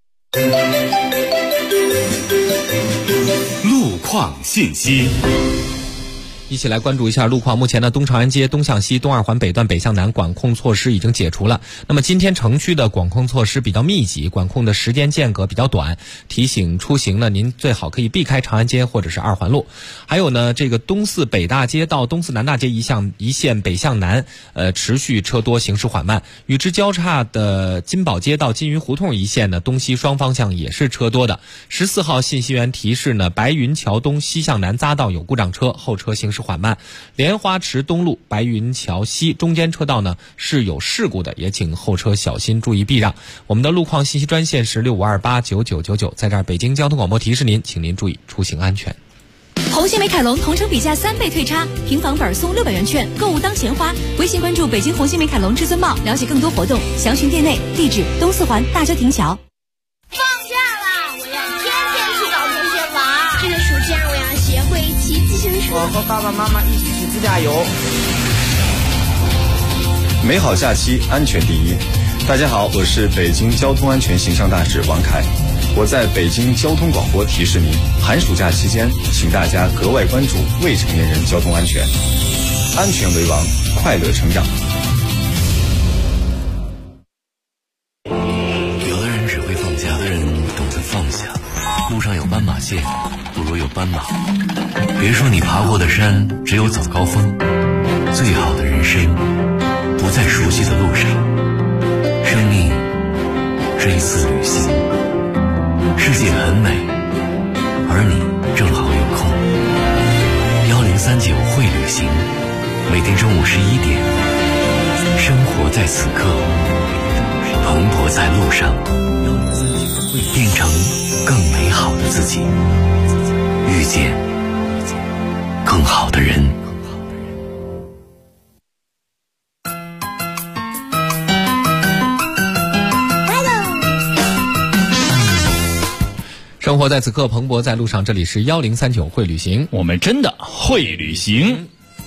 路况信息。 一起来关注一下路况。目前呢，东长安街东向西、东二环北段北向南管控措施已经解除了。那么今天城区的管控措施比较密集，管控的时间间隔比较短，提醒出行呢，您最好可以避开长安街或者是二环路。还有呢，这个东四北大街到东四南大街一线北向南，持续车多，行驶缓慢。与之交叉的金宝街到金鱼胡同一线呢，东西双方向也是车多的。14号信息源提示呢，白云桥东西向南匝道有故障车，后车行驶缓慢。莲花池东路白云桥西中间车道呢是有事故的，也请后车小心注意避让。我们的路况信息专线是65289999，在这儿北京交通广播提示您，请您注意出行安全。 红星美凯龙同城比价3倍退差，平房本送600元券，购物当钱花。微信关注北京红星美凯龙至尊茂，了解更多活动，详询店内。地址东四环大郊亭桥。 放假啦，我要天天去找同学玩。这个暑假我要学会骑自行车。 我和爸爸妈妈一起去自驾游。 美好假期，安全第一。大家好，我是北京交通安全形象大使王凯。我在北京交通广播提示您，寒暑假期间，请大家格外关注未成年人交通安全，安全为王，快乐成长。 有的人只会放下，有的人懂得放下。路上有斑马线，不如有斑马。别说你爬过的山只有早高峰，最好的人生不在熟悉的路上。生命是一次旅行，世界很美，而你正好有空。1039会旅行，每天中午11点，生活在此刻，蓬勃在路上，变成更美好的自己，遇见更好的人。 活在此刻，蓬勃在路上。这里是1039会旅行， 我们真的会旅行。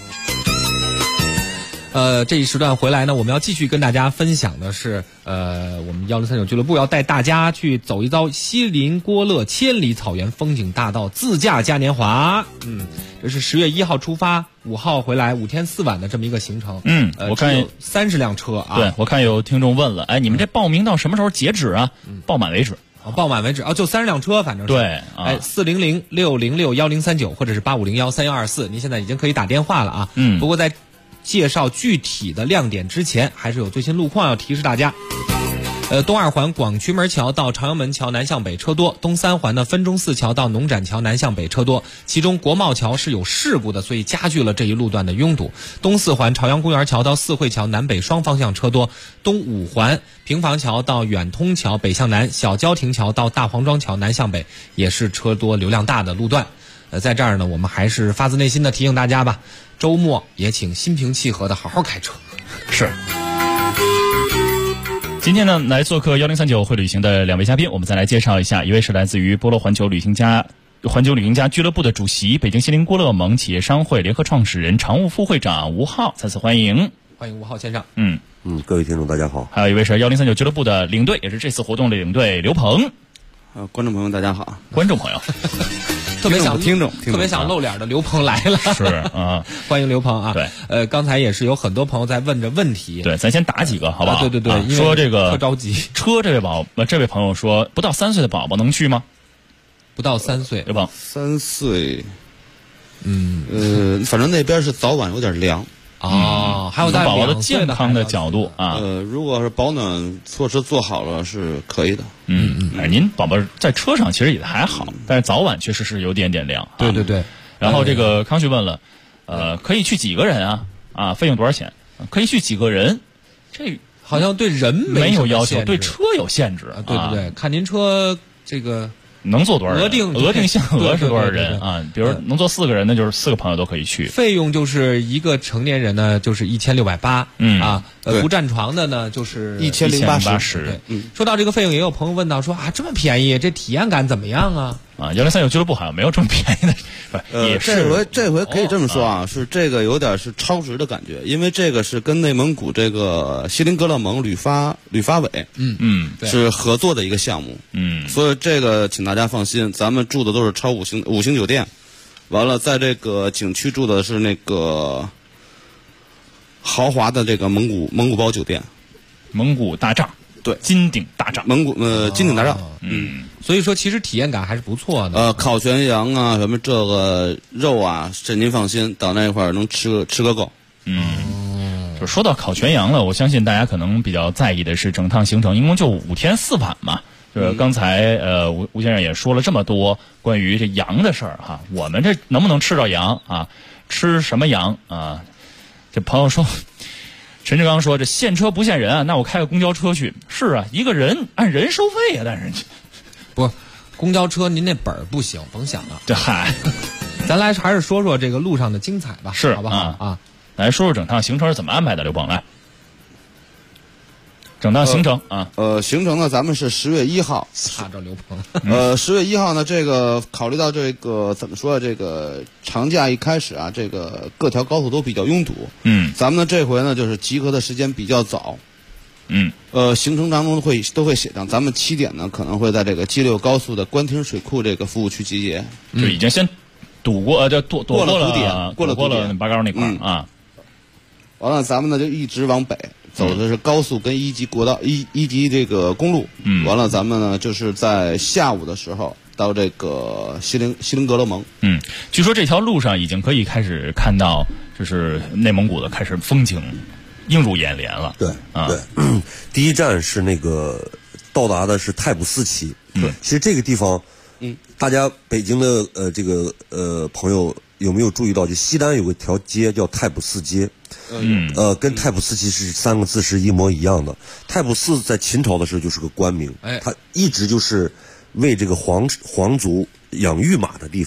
这一时段回来呢，我们要继续跟大家分享的是，我们1039俱乐部要带大家去走一遭锡林郭勒千里草原风景大道自驾嘉年华。这是10月1号出发，5号回来，5天4晚的这么一个行程。 我看有30辆车啊。 对，我看有听众问了，哎，你们这报名到什么时候截止啊？报满为止。 报满为止就30辆车，反正是对 400-606-1039或者是850-13124，您现在已经可以打电话了啊。不过在介绍具体的亮点之前，还是有最新路况要提示大家。东二环广渠门桥到朝阳门桥南向北车多，东三环的分钟寺桥到农展桥南向北车多，其中国贸桥是有事故的，所以加剧了这一路段的拥堵。东四环朝阳公园桥到四惠桥南北双方向车多，东五环平房桥到远通桥北向南，小郊亭桥到大黄庄桥南向北也是车多流量大的路段。在这儿呢，我们还是发自内心的提醒大家吧，周末也请心平气和的好好开车。 是。今天呢，来做客1039会旅行的2位嘉宾，我们再来介绍一下。一位是来自于波罗环球旅行家俱乐部的主席，北京锡林郭勒盟企业商会联合创始人、常务副会长吴浩，再次欢迎。 欢迎吴浩先生。 各位听众大家好。 还有一位是1039俱乐部的领队，也是这次活动的领队刘鹏。 观众朋友大家好。 观众朋友。 特别想露脸的刘鹏来了， 是啊， 欢迎刘鹏啊。 对， 刚才也是有很多朋友在问着问题， 对，咱先打几个好不好？ 对， 说这个特着急。 车这位朋友说，不到3岁的宝宝能去吗？ 不到3岁， 刘鹏 ，3岁，反正那边是早晚有点凉。 还有在宝宝的健康的角度啊， 如果是保暖措施做好了是可以的。 您宝宝在车上其实也还好，但是早晚确实是有点凉。 对。 然后这个康旭问了，可以去几个人啊？费用多少钱？可以去几个人？这好像对人没有要求，对车有限制。 对，看您车这个。 能坐多少人？额定限额是多少人啊？比如能坐4个人，那就是4个朋友都可以去。 费用就是一个成年人呢，就是1680，不占床的呢就是 1080。 说到这个费用，也有朋友问到说这么便宜，这体验感怎么样啊 ？1039俱乐部好像没有这么便宜的，也是这回可以这么说是这个有点是超值的感觉，因为这个是跟内蒙古这个锡林郭勒盟旅发委是合作的一个项目，所以这个请大家放心，咱们住的都是超五星酒店，完了在这个景区住的是那个豪华的这个蒙古包酒店， 蒙古大帐， 对， 金顶大帐， 金顶大帐， 所以说其实体验感还是不错的。 烤全羊啊，什么这个肉啊，这您放心，到那块儿能吃个够。 就说到烤全羊了，我相信大家可能比较在意的是整趟行程，一共就5天4晚嘛。就是刚才吴先生也说了这么多关于这羊的事儿哈，我们这能不能吃到羊啊？吃什么羊啊？这朋友说，陈志刚说这限车不限人啊，那我开个公交车去。是啊，一个人按人收费啊，但是不是公交车您那本儿不行，甭想了。 这嗨， 咱来还是说说这个路上的精彩吧， 是好不好来说说整趟行程是怎么安排的，刘鹏来。整趟行程行程呢，咱们是10月1号， 擦着刘鹏。 10月1号呢，这个考虑到这个怎么说，这个长假一开始这个各条高速都比较拥堵，咱们呢这回呢就是集合的时间比较早，行程当中都会写上，咱们7点呢可能会在这个G6高速的官厅水库这个服务区集结， 就已经先躲过过了八高那块完了咱们呢就一直往北。走的是高速跟1级国道一级这个公路，完了咱们呢就是在下午的时候到这个锡林郭勒盟。 据说这条路上已经可以开始看到，就是内蒙古的开始风景映入眼帘了。 对，第一站是那个到达的是太卜寺旗。其实这个地方，大家北京的朋友有没有注意到，就西单有一条街叫太卜寺街。跟太卜寺其实3个字是一模一样的。太卜寺在秦朝的时候就是个官名，它一直就是为这个皇族养御马的地方。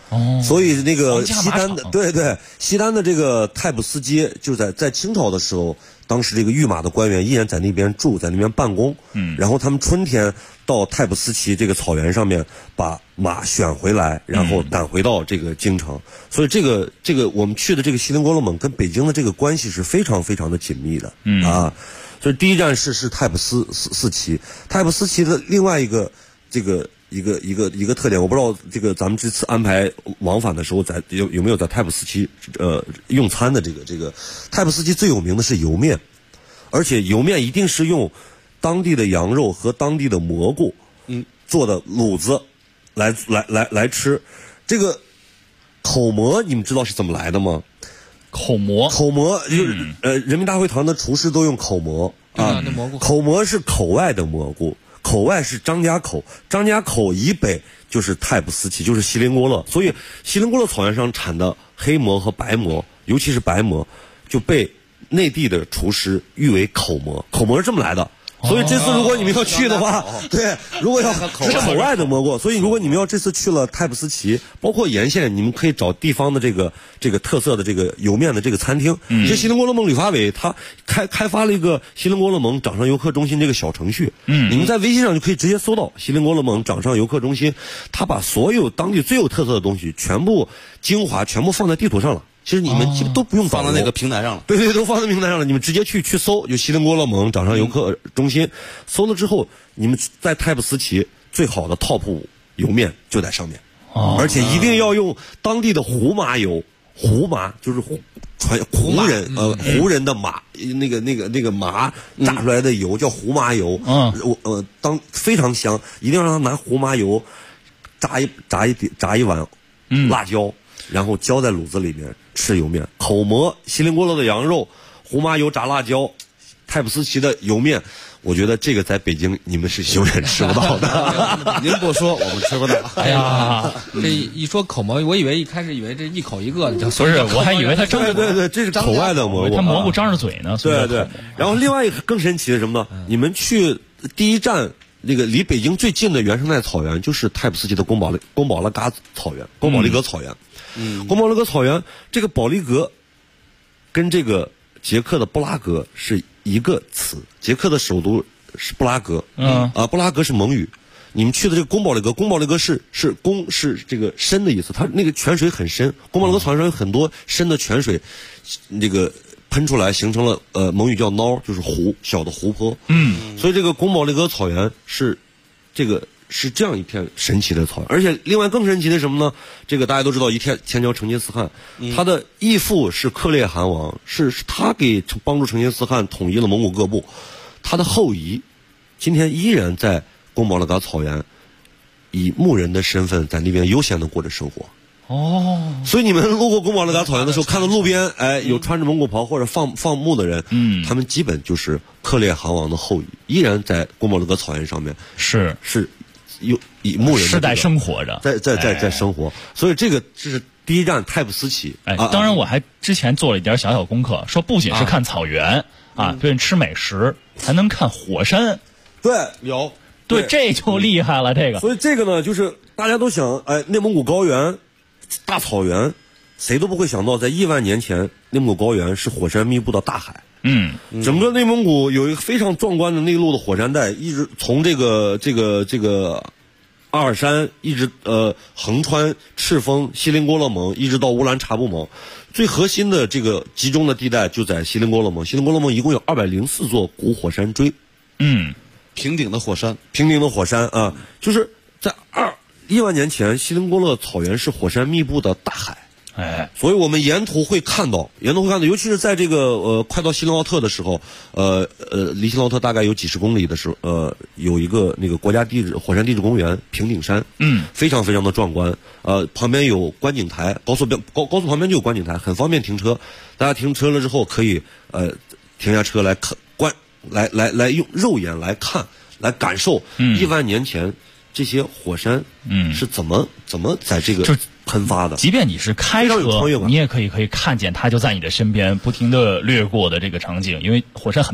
所以那个西单的西单的这个太仆司街，就在清朝的时候，当时这个御马的官员依然在那边住，在那边办公。然后他们春天到太仆司旗这个草原上面把马选回来，然后赶回到这个京城。所以这个我们去的这个锡林郭勒盟跟北京的这个关系是非常非常的紧密的。所以第一站是太仆司旗。太仆司旗的另外一个这个一个特点，我不知道这个咱们这次安排往返的时候有没有在太仆司旗用餐的这个太仆司旗最有名的是油面，而且油面一定是用当地的羊肉和当地的蘑菇做的卤子来吃。这个口蘑你们知道是怎么来的吗？口蘑就是人民大会堂的厨师都用口蘑啊，口蘑是口外的蘑菇，口外是张家口，张家口以北就是太仆司旗，就是锡林郭勒。所以锡林郭勒草原上产的黑蘑和白蘑，尤其是白蘑，就被内地的厨师誉为口蘑。口蘑是这么来的。所以这次如果你们要去的话，对，如果要是口外的蘑菇，所以如果你们要这次去了太仆司旗，包括沿线，你们可以找地方的这个特色的这个油面的这个餐厅。这锡林郭勒盟旅发委他开发了一个锡林郭勒盟掌上游客中心这个小程序，你们在微信上就可以直接搜到锡林郭勒盟掌上游客中心，他把所有当地最有特色的东西全部精华全部放在地图上了。其实你们基本都不用放在那个平台上了， 对，都放在平台上了。你们直接去搜，就锡林郭勒盟掌上游客中心，搜了之后，你们在太仆司旗最好的 top 5油面就在上面，而且一定要用当地的胡麻油，胡麻就是湖人的麻，那个麻榨出来的油叫胡麻油，非常香，一定要让他拿胡麻油炸一碗辣椒。然后浇在卤子里面吃油面，口蘑、锡林郭勒的羊肉、胡麻油炸辣椒、太仆司旗的油面，我觉得这个在北京你们是永远吃不到的。 您不说，我们吃不到。 哎呀，这一说口蘑，我一开始以为这一口一个的， 不是，我还以为它对，这是口外的蘑菇， 它蘑菇张着嘴呢。 对。然后另外一个更神奇的是什么呢？你们去第一站。那个离北京最近的原生态草原就是太仆司旗的贡保勒嘎草原，贡保利格草原。贡保利格草原这个保利格跟这个捷克的布拉格是一个词，捷克的首都是布拉格。布拉格是蒙语。你们去的这个贡保利格是贡是这个深的意思，它那个泉水很深，贡保利格草原上有很多深的泉水，那个喷出来形成了蒙语叫孬，就是湖，小的湖泊。所以这个贡保利格草原是这样一片神奇的草原。而且另外更神奇的是什么呢？这个大家都知道，天桥成吉思汗，他的义父是克烈汗王，是他帮助成吉思汗统一了蒙古各部，他的后裔今天依然在贡保利格草原以牧人的身份在那边悠闲的过着生活。所以你们路过贡保利格草原的时候，看到路边有穿着蒙古袍或者放牧的人，他们基本就是克烈汗王的后裔，依然在贡保利格草原上面是以牧人世代生活着， 在生活。所以这是第一站太仆司旗。 当然我还之前做了一点小功课，说不仅是看草原对，吃美食还能看火山。 对，有。 对，这就厉害了。这个， 所以这个呢，就是大家都想，内蒙古高原。大草原，谁都不会想到，在亿万年前，内蒙古高原是火山密布的大海。整个内蒙古有一个非常壮观的内陆的火山带，一直从这个阿尔山，一直横穿赤峰、锡林郭勒盟，一直到乌兰察布盟。最核心的这个集中的地带就在锡林郭勒盟。锡林郭勒盟一共有204座古火山锥。 平顶的火山啊，就是在亿万年前，锡林郭勒草原是火山密布的大海。所以我们沿途会看到，尤其是在这个快到锡林浩特的时候，离锡林浩特大概有几十公里的时候，有一个那个国家火山地质公园平顶山，非常非常的壮观。旁边有观景台，高速旁边就有观景台，很方便停车。大家停车了之后可以停下车来来用肉眼来看，来感受亿万年前这些火山是怎么在这个喷发的。 即便你是开车，你也可以看见它就在你的身边不停的掠过的这个场景，因为火山很大。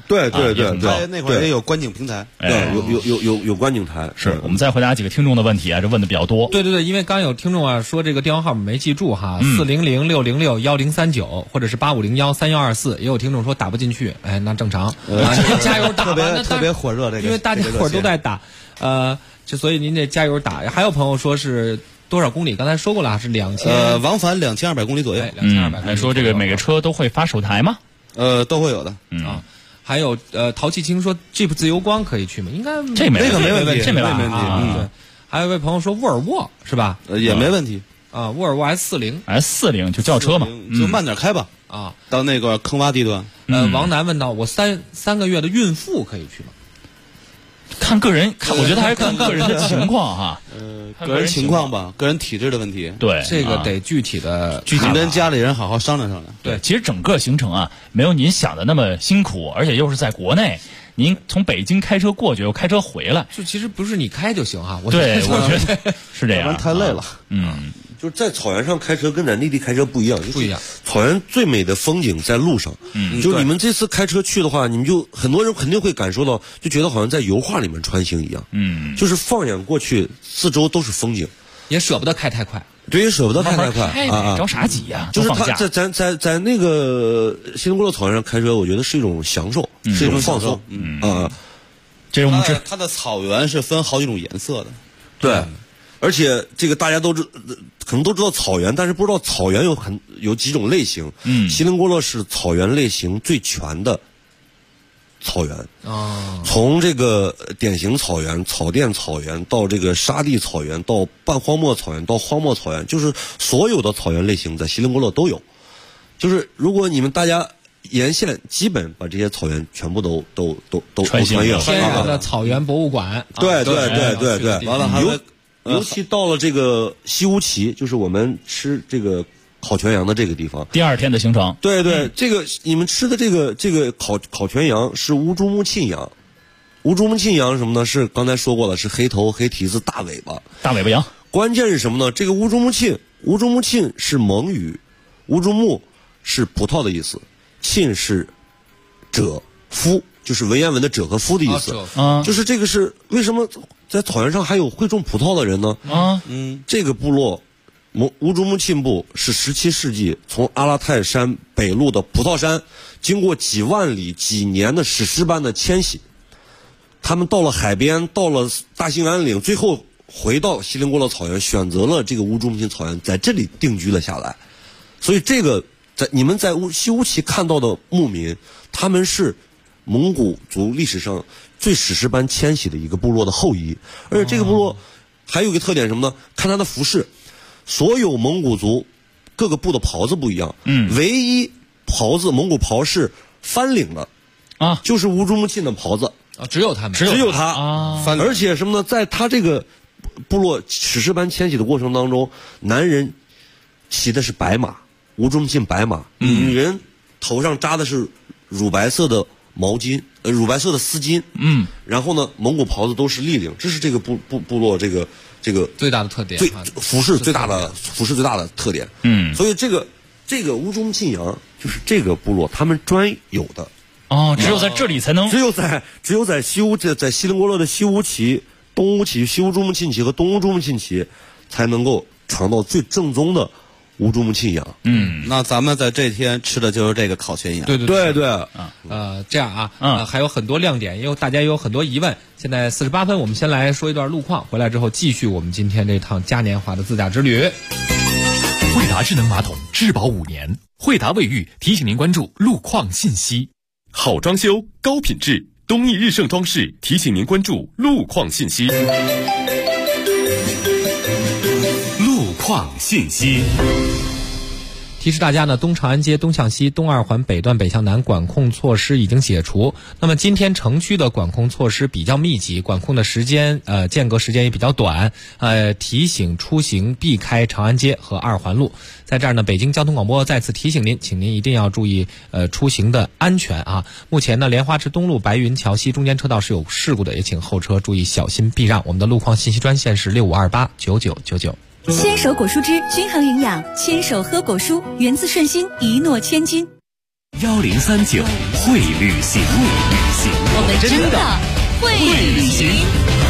对， 那会儿也有观景平台， 有观景台。 是我们再回答几个听众的问题啊，这问的比较多。 对，因为刚有听众啊说这个电话号码没记住哈，400-606-1039或者是8501-3124，也有听众说打不进去，那正常，加油打吧， 特别火热这个， 因为大家伙都在打，所以您得加油打。还有朋友说是多少公里？刚才说过了，是2000， 往返2200公里左右 ，2200。 还说这个每个车都会发手台吗？ 都会有的， 还有陶气清说 Jeep 自由光可以去吗？应该这没问题， 这没问题对。还有一位朋友说沃尔沃是吧？ 也没问题啊，沃尔沃 S40 就轿车嘛， 就慢点开吧啊， 到那个坑洼地段。 王楠问到我三个月的孕妇可以去吗？ 看个人，我觉得还是看个人的情况哈。 个人情况吧，个人体质的问题。 对， 这个得具体跟家里人好好商量商量。 对，其实整个行程啊，没有您想的那么辛苦，而且又是在国内，您从北京开车过去，又开车回来， 就其实不是你开就行哈。 对，我觉得是这样。 太累了。 就是在草原上开车跟在内地开车不一样，不一样。草原最美的风景在路上。就你们这次开车去的话，你们就很多人肯定会感受到，就觉得好像在油画里面穿行一样。就是放眼过去，四周都是风景， 也舍不得开太快。 对，也舍不得开太快着啥急呀？ 就是他在那个锡林郭勒草原上开车，我觉得是一种享受，是一种放松。 这是我们它的草原是分好几种颜色的。 对。而且这个大家可能都知道草原，但是不知道草原有几种类型。锡林郭勒是草原类型最全的草原。从这个典型草原、草甸草原到这个沙地草原，到半荒漠草原，到荒漠草原，就是所有的草原类型在锡林郭勒都有。就是如果你们大家沿线基本把这些草原全部都穿越了。 天然的草原博物馆。 对。完了还有。尤其到了这个西乌旗，就是我们吃这个烤全羊的这个地方。 第二天的行程。 对，这个你们吃的这个烤全羊是乌珠穆沁羊。乌珠穆沁羊是什么呢？是刚才说过了，是黑头黑蹄子大尾巴羊。 关键是什么呢？这个乌珠穆沁是蒙语，乌珠穆是葡萄的意思，沁是赭夫。就是文言文的赭和夫的意思。就是这个是为什么在草原上还有会种葡萄的人呢？这个部落乌珠穆沁部是17世纪从阿拉泰山北麓的葡萄山，经过几万里几年的史诗般的迁徙，他们到了海边，到了大兴安岭，最后回到锡林郭勒草原，选择了这个乌珠穆沁草原，在这里定居了下来。所以这个你们在西乌旗看到的牧民，他们是蒙古族历史上最史诗般迁徙的一个部落的后裔。而且这个部落还有一个特点什么呢？看它的服饰，所有蒙古族各个部的袍子不一样，唯一袍子蒙古袍是翻领的就是乌珠穆沁的袍子只有他们， 只有他而且什么呢？在他这个部落史诗般迁徙的过程当中，男人骑的是白马，乌珠穆沁白马，女人头上扎的是乳白色的毛巾，乳白色的丝巾，然后呢，蒙古袍子都是立领，这是这个部落这个最大的特点， 服饰最大的特点。所以这个乌珠穆沁羊就是这个部落他们专有的。 只有在这里才能， 只有在在锡林郭勒的西乌旗、东乌旗、西乌珠穆沁旗和东乌珠穆沁旗才能够尝到最正宗的乌珠穆沁羊。 那咱们在这天吃的就是这个烤全羊。 对。这样还有很多亮点，大家也有很多疑问。现在48分，我们先来说一段路况，回来之后继续我们今天这趟嘉年华的自驾之旅。 惠达智能马桶质保5年，惠达卫浴提醒您关注路况信息。好装修，高品质，东义日盛装饰提醒您关注路况信息。路况信息。 提示大家呢，东长安街东向西、东二环北段北向南管控措施已经解除。那么今天城区的管控措施比较密集，管控的时间间隔时间也比较短，提醒出行避开长安街和二环路。在这儿呢，北京交通广播再次提醒您，请您一定要注意出行的安全啊。目前呢，莲花池东路白云桥西中间车道是有事故的，也请后车注意小心避让。我们的路况信息专线是65289999。 牵手果蔬汁均衡营养，牵手喝果蔬，源自顺心，一诺千金。 1039汇旅行。 我们真的会旅行。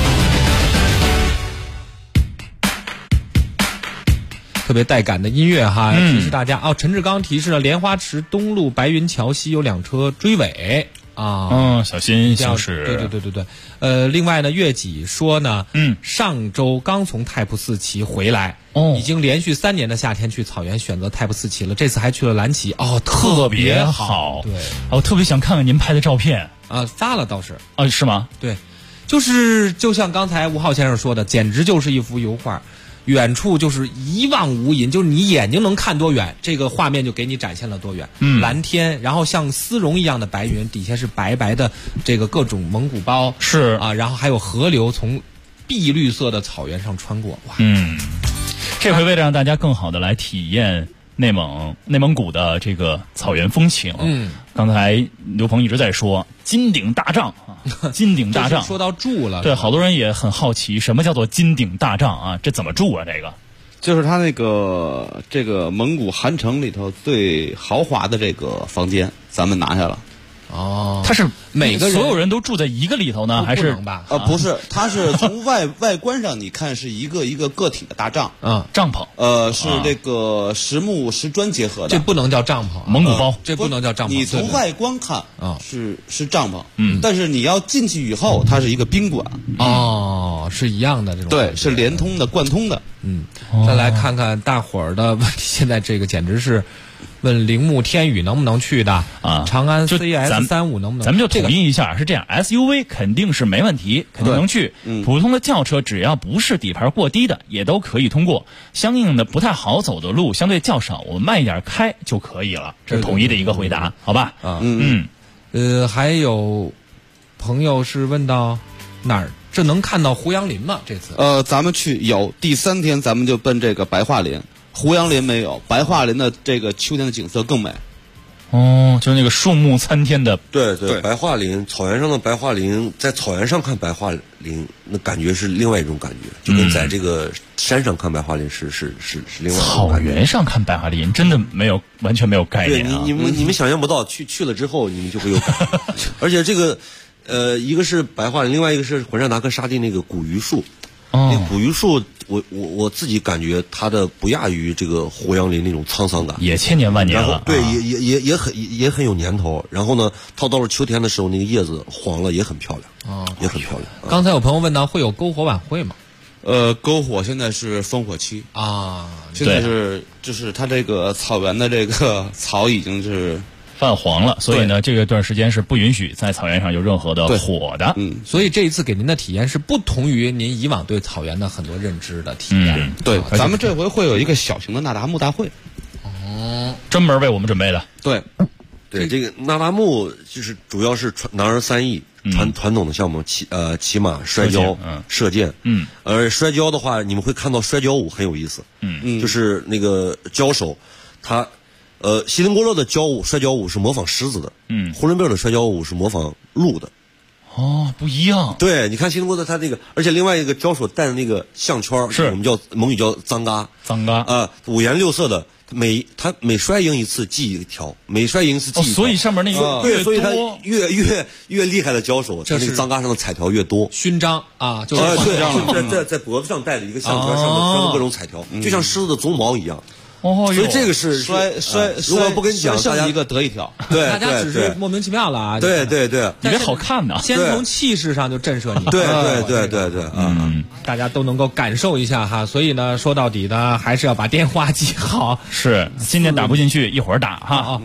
特别带感的音乐哈，提示大家陈志刚提示了莲花池东路白云桥西有2车追尾啊， 小心行驶。 对。另外呢，月己说呢，上周刚从太仆寺骑回来，已经连续3年的夏天去草原选择太仆寺骑了，这次还去了蓝旗，特别好。 对，我特别想看看您拍的照片发了倒是是吗？ 对，就像刚才吴浩先生说的，简直就是一幅油画。远处就是一望无垠，就是你眼睛能看多远，这个画面就给你展现了多远。蓝天，然后像丝绒一样的白云，底下是白白的这个各种蒙古包， 是然后还有河流从碧绿色的草原上穿过。哇， 这回为了让大家更好的来体验内蒙古的这个草原风情，刚才刘鹏一直在说金顶大帐金顶大帐说到住了， 对，好多人也很好奇什么叫做金顶大帐啊？这怎么住啊？这个就是他这个蒙古汗城里头最豪华的这个房间，咱们拿下了。 他是每个所有人都住在一个里头呢，还是不是？他是从外观上你看是一个个体的大帐帐篷， 是这个实木实砖结合的， 这不能叫帐篷， 蒙古包， 这不能叫帐篷。 你从外观看是帐篷，但是你要进去以后，它是一个宾馆。 是一样的这种， 对，是连通的贯通的。 再来看看大伙儿的问题，现在这个简直是。问铃木天宇能不能去的长安 CS35 能不能？ 咱们就统一一下，是这样 ，SUV 肯定是没问题，肯定能去。普通的轿车只要不是底盘过低的，也都可以通过。相应的不太好走的路相对较少，我们慢一点开就可以了。这是统一的一个回答，好吧？ 还有朋友是问到哪儿？这能看到胡杨林吗？这次咱们去有第3天，咱们就奔这个白桦林。胡杨林没有，白桦林的这个秋天的景色更美。 就是那个树木参天的。 对，白桦林，草原上的白桦林，在草原上看白桦林，那感觉是另外一种感觉，就跟在这个山上看白桦林是另外一种感觉。 草原上看白桦林真的完全没有概念对，你们想象不到，去了之后你们就会有感觉。而且这个一个是白桦林，另外一个是浑山达克沙地那个古榆树。那古榆树，我自己感觉它的不亚于这个胡杨林那种沧桑感， 也千年万年了。 对，也很有年头。然后呢，它到了秋天的时候，那个叶子黄了，也很漂亮也很漂亮。 刚才有朋友问到会有篝火晚会吗？ 篝火现在是烽火期现在就是它这个草原的这个草已经是泛黄了，所以呢，这段时间是不允许在草原上有任何的火的。 所以这一次给您的体验是不同于您以往对草原的很多认知的体验。 对，咱们这回会有一个小型的那达慕大会， 专门为我们准备的。 对，这个那达慕就是主要是男儿3艺传统的项目，骑马、摔跤、射箭。而摔跤的话，你们会看到摔跤舞很有意思。就是那个跤手，他。锡林郭勒的摔跤舞是模仿狮子的，呼伦贝尔的摔跤舞是模仿鹿的。 不一样。 对，你看锡林郭勒他这个，而且另外一个跤手戴的那个项圈，是我们蒙语叫藏嘎，五颜六色的，他每摔赢一次记一条，每摔赢一次记一条。 所以上面那个对，所以他越厉害的跤手，他那个藏嘎上的彩条越多。 勋章就是在脖子上戴着一个项圈，上面穿着各种彩条，就像狮子的鬃毛一样。所以这个是摔， 如果不跟你讲，大家一个得一条， 对， 大家只是莫名其妙了对， 以为好看呢， 先从气势上就震慑你。 对， 大家都能够感受一下哈。所以呢，说到底呢，还是要把电话记好。 是，今天打不进去，一会儿打哈。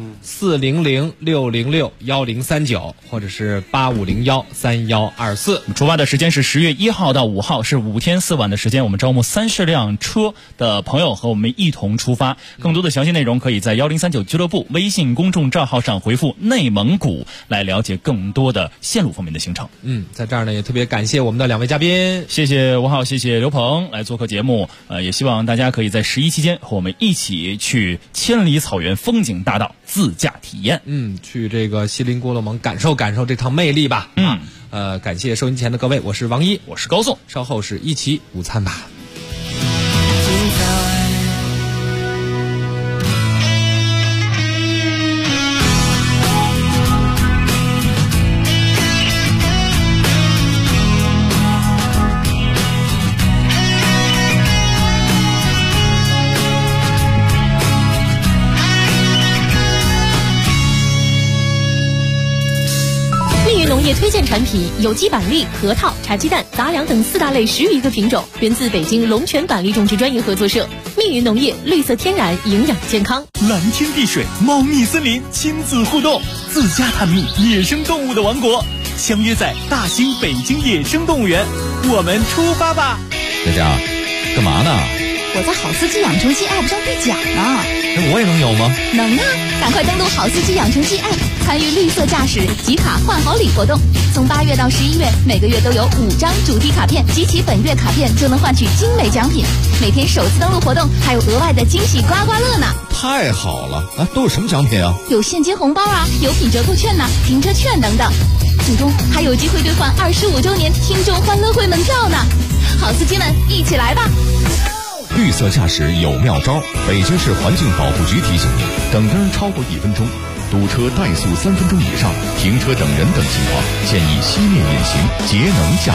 400-606-1039，或者是8501-3124。 出发的时间是10月1号到5号，是5天4晚的时间。我们招募30辆车的朋友和我们一同出发。更多的详细内容可以在1039俱乐部微信公众账号上回复内蒙古来了解更多的线路方面的行程。 在这儿呢也特别感谢我们的2位嘉宾， 谢谢吴浩，谢谢刘鹏来做客节目。也希望大家可以在11期间和我们一起去千里草原风景大道自驾体验。 去这个锡林郭勒盟感受感受这趟魅力吧。感谢收音前的各位，我是王一， 我是高颂， 稍后是一起午餐吧。 行业推荐产品有机板栗、核桃、茶鸡蛋、杂粮等4大类10余个品种，源自北京龙泉板栗种植专业合作社。密云农业，绿色天然，营养健康。 蓝天碧水，茂密森林，亲子互动，自家探秘野生动物的王国，相约在大兴北京野生动物园，我们出发吧！ 佳佳，干嘛呢？ 我在好司机养成记 App 上兑奖呢。 我也能有吗？ 能啊！赶快登录好司机养成记 App， 参与绿色驾驶集卡换好礼活动。从8月到11月，每个月都有5张主题卡片，集齐本月卡片就能换取精美奖品。每天首次登录活动还有额外的惊喜刮刮乐呢！ 太好了啊！都有什么奖品啊？ 有现金红包啊，有品折扣券呐、停车券等等。最终还有机会兑换25周年听众欢乐会门票呢！好司机们，一起来吧！ 绿色驾驶有妙招，北京市环境保护局提醒您：等灯超过1分钟，堵车怠速3分钟以上，停车等人等情况，建议熄灭引擎，节能驾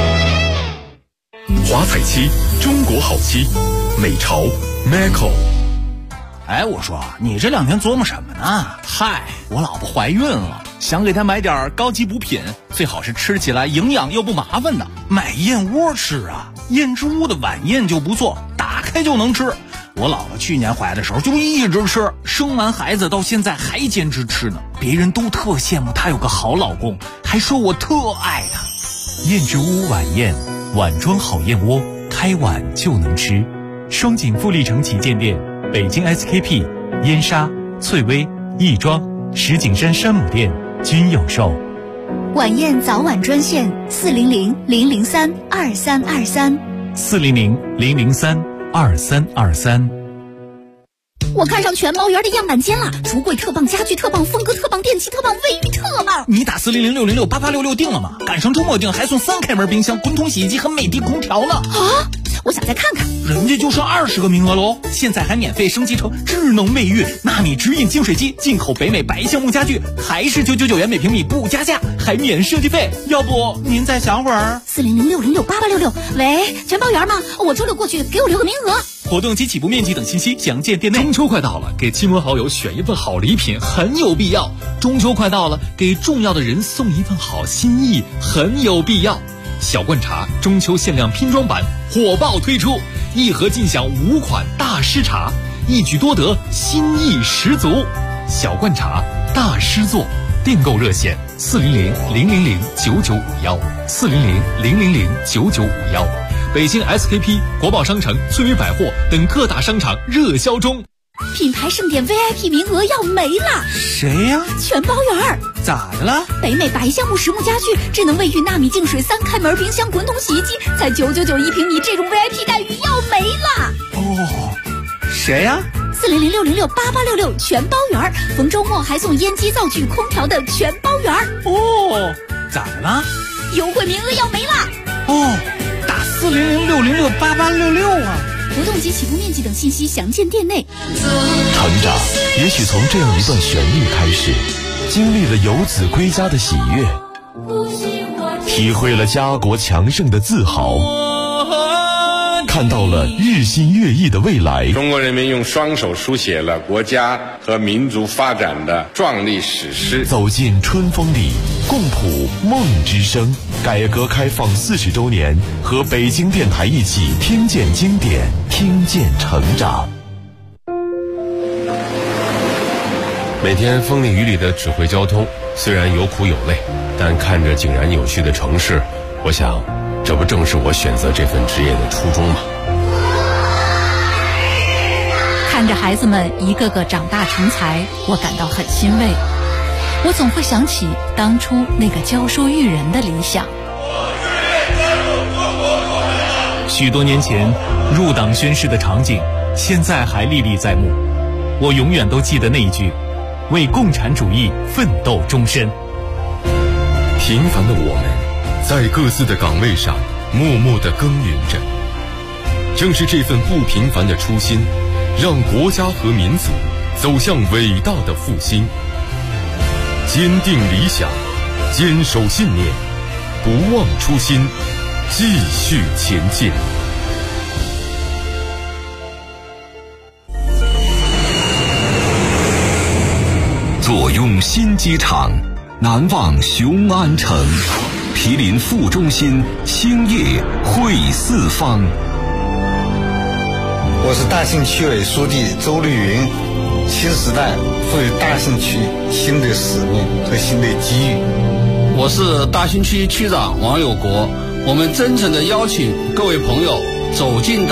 车。 华彩漆，中国好漆，美潮 Macco。 哎，我说你这2天琢磨什么呢？嗨，我老婆怀孕了，想给她买点高级补品，最好是吃起来营养又不麻烦的。买燕窝吃啊，燕之屋的晚宴就不错，打开就能吃。我老婆去年怀的时候就一直吃，生完孩子到现在还坚持吃呢。别人都特羡慕她有个好老公，还说我特爱她。 燕之屋晚宴，碗装好燕窝，开碗就能吃。双井富力城旗舰店，北京 SKP、燕莎、翠微、亦庄、石景山山姆店均有售。 晚宴早晚专线400-003-2323。 400-003-2323。 我看上全毛园的样板间了，橱柜特棒，家具特棒，风格特棒，电器特棒，卫浴特棒。 你打400-606-8866订了吗？赶上周末订还送3开门冰箱、滚筒洗衣机和美的空调呢。 啊！我想再看看， 人家就剩20个名额喽！现在还免费升级成智能卫浴，纳米直饮净水机，进口北美白橡木家具，还是999元每平米不加价，还免设计费。要不您再想会儿 ？400-606-8866。喂，全包园吗？我周6过去，给我留个名额。 活动及起步面积等信息详见店内。 中秋快到了，给亲朋好友选一份好礼品很有必要。中秋快到了，给重要的人送一份好心意很有必要。小罐茶中秋限量拼装版火爆推出，1盒尽享5款大师茶，一举多得，心意十足。小罐茶大师作，订购热线400-000-9951，400-000-9951。北京 SKP、国宝商城、翠微百货等各大商场热销中。 品牌盛典 VIP 名额要没了。 谁呀？ 全包园。 咋的了？ 北美白橡木实木家具、智能卫浴、纳米净水、3开门冰箱、滚筒洗衣机，才9991平米，这种 VIP 待遇要没了。 哦，谁呀 ？400-606-8866全包园，逢周末还送烟机、灶具、空调的全包园。 哦，咋的了？ 优惠名额要没了。 哦，打400-606-8866啊！ 活动及起步面积等信息详见店内。 成长也许从这样一段旋律开始，经历了游子归家的喜悦，体会了家国强盛的自豪，看到了日新月异的未来。 中国人民用双手书写了国家和民族发展的壮丽史诗。 走进春风里，共谱梦之声。改革开放40周年，和北京电台一起听见经典，听见成长。 每天风里雨里的指挥交通，虽然有苦有累，但看着井然有序的城市，我想这不正是我选择这份职业的初衷吗？ 看着孩子们一个个长大成才，我感到很欣慰。我总会想起当初那个教书育人的理想。 许多年前入党宣誓的场景，现在还历历在目。我永远都记得那一句：为共产主义奋斗终身。 平凡的我们，在各自的岗位上默默地耕耘着。正是这份不平凡的初心，让国家和民族走向伟大的复兴。坚定理想，坚守信念，不忘初心，继续前进。坐拥新机场， 难忘雄安城，毗邻副中心，兴业汇四方。 我是大兴区委书记周绿云。新时代赋予大兴区新的使命和新的机遇。 我是大兴区区长王有国。我们真诚地邀请各位朋友走进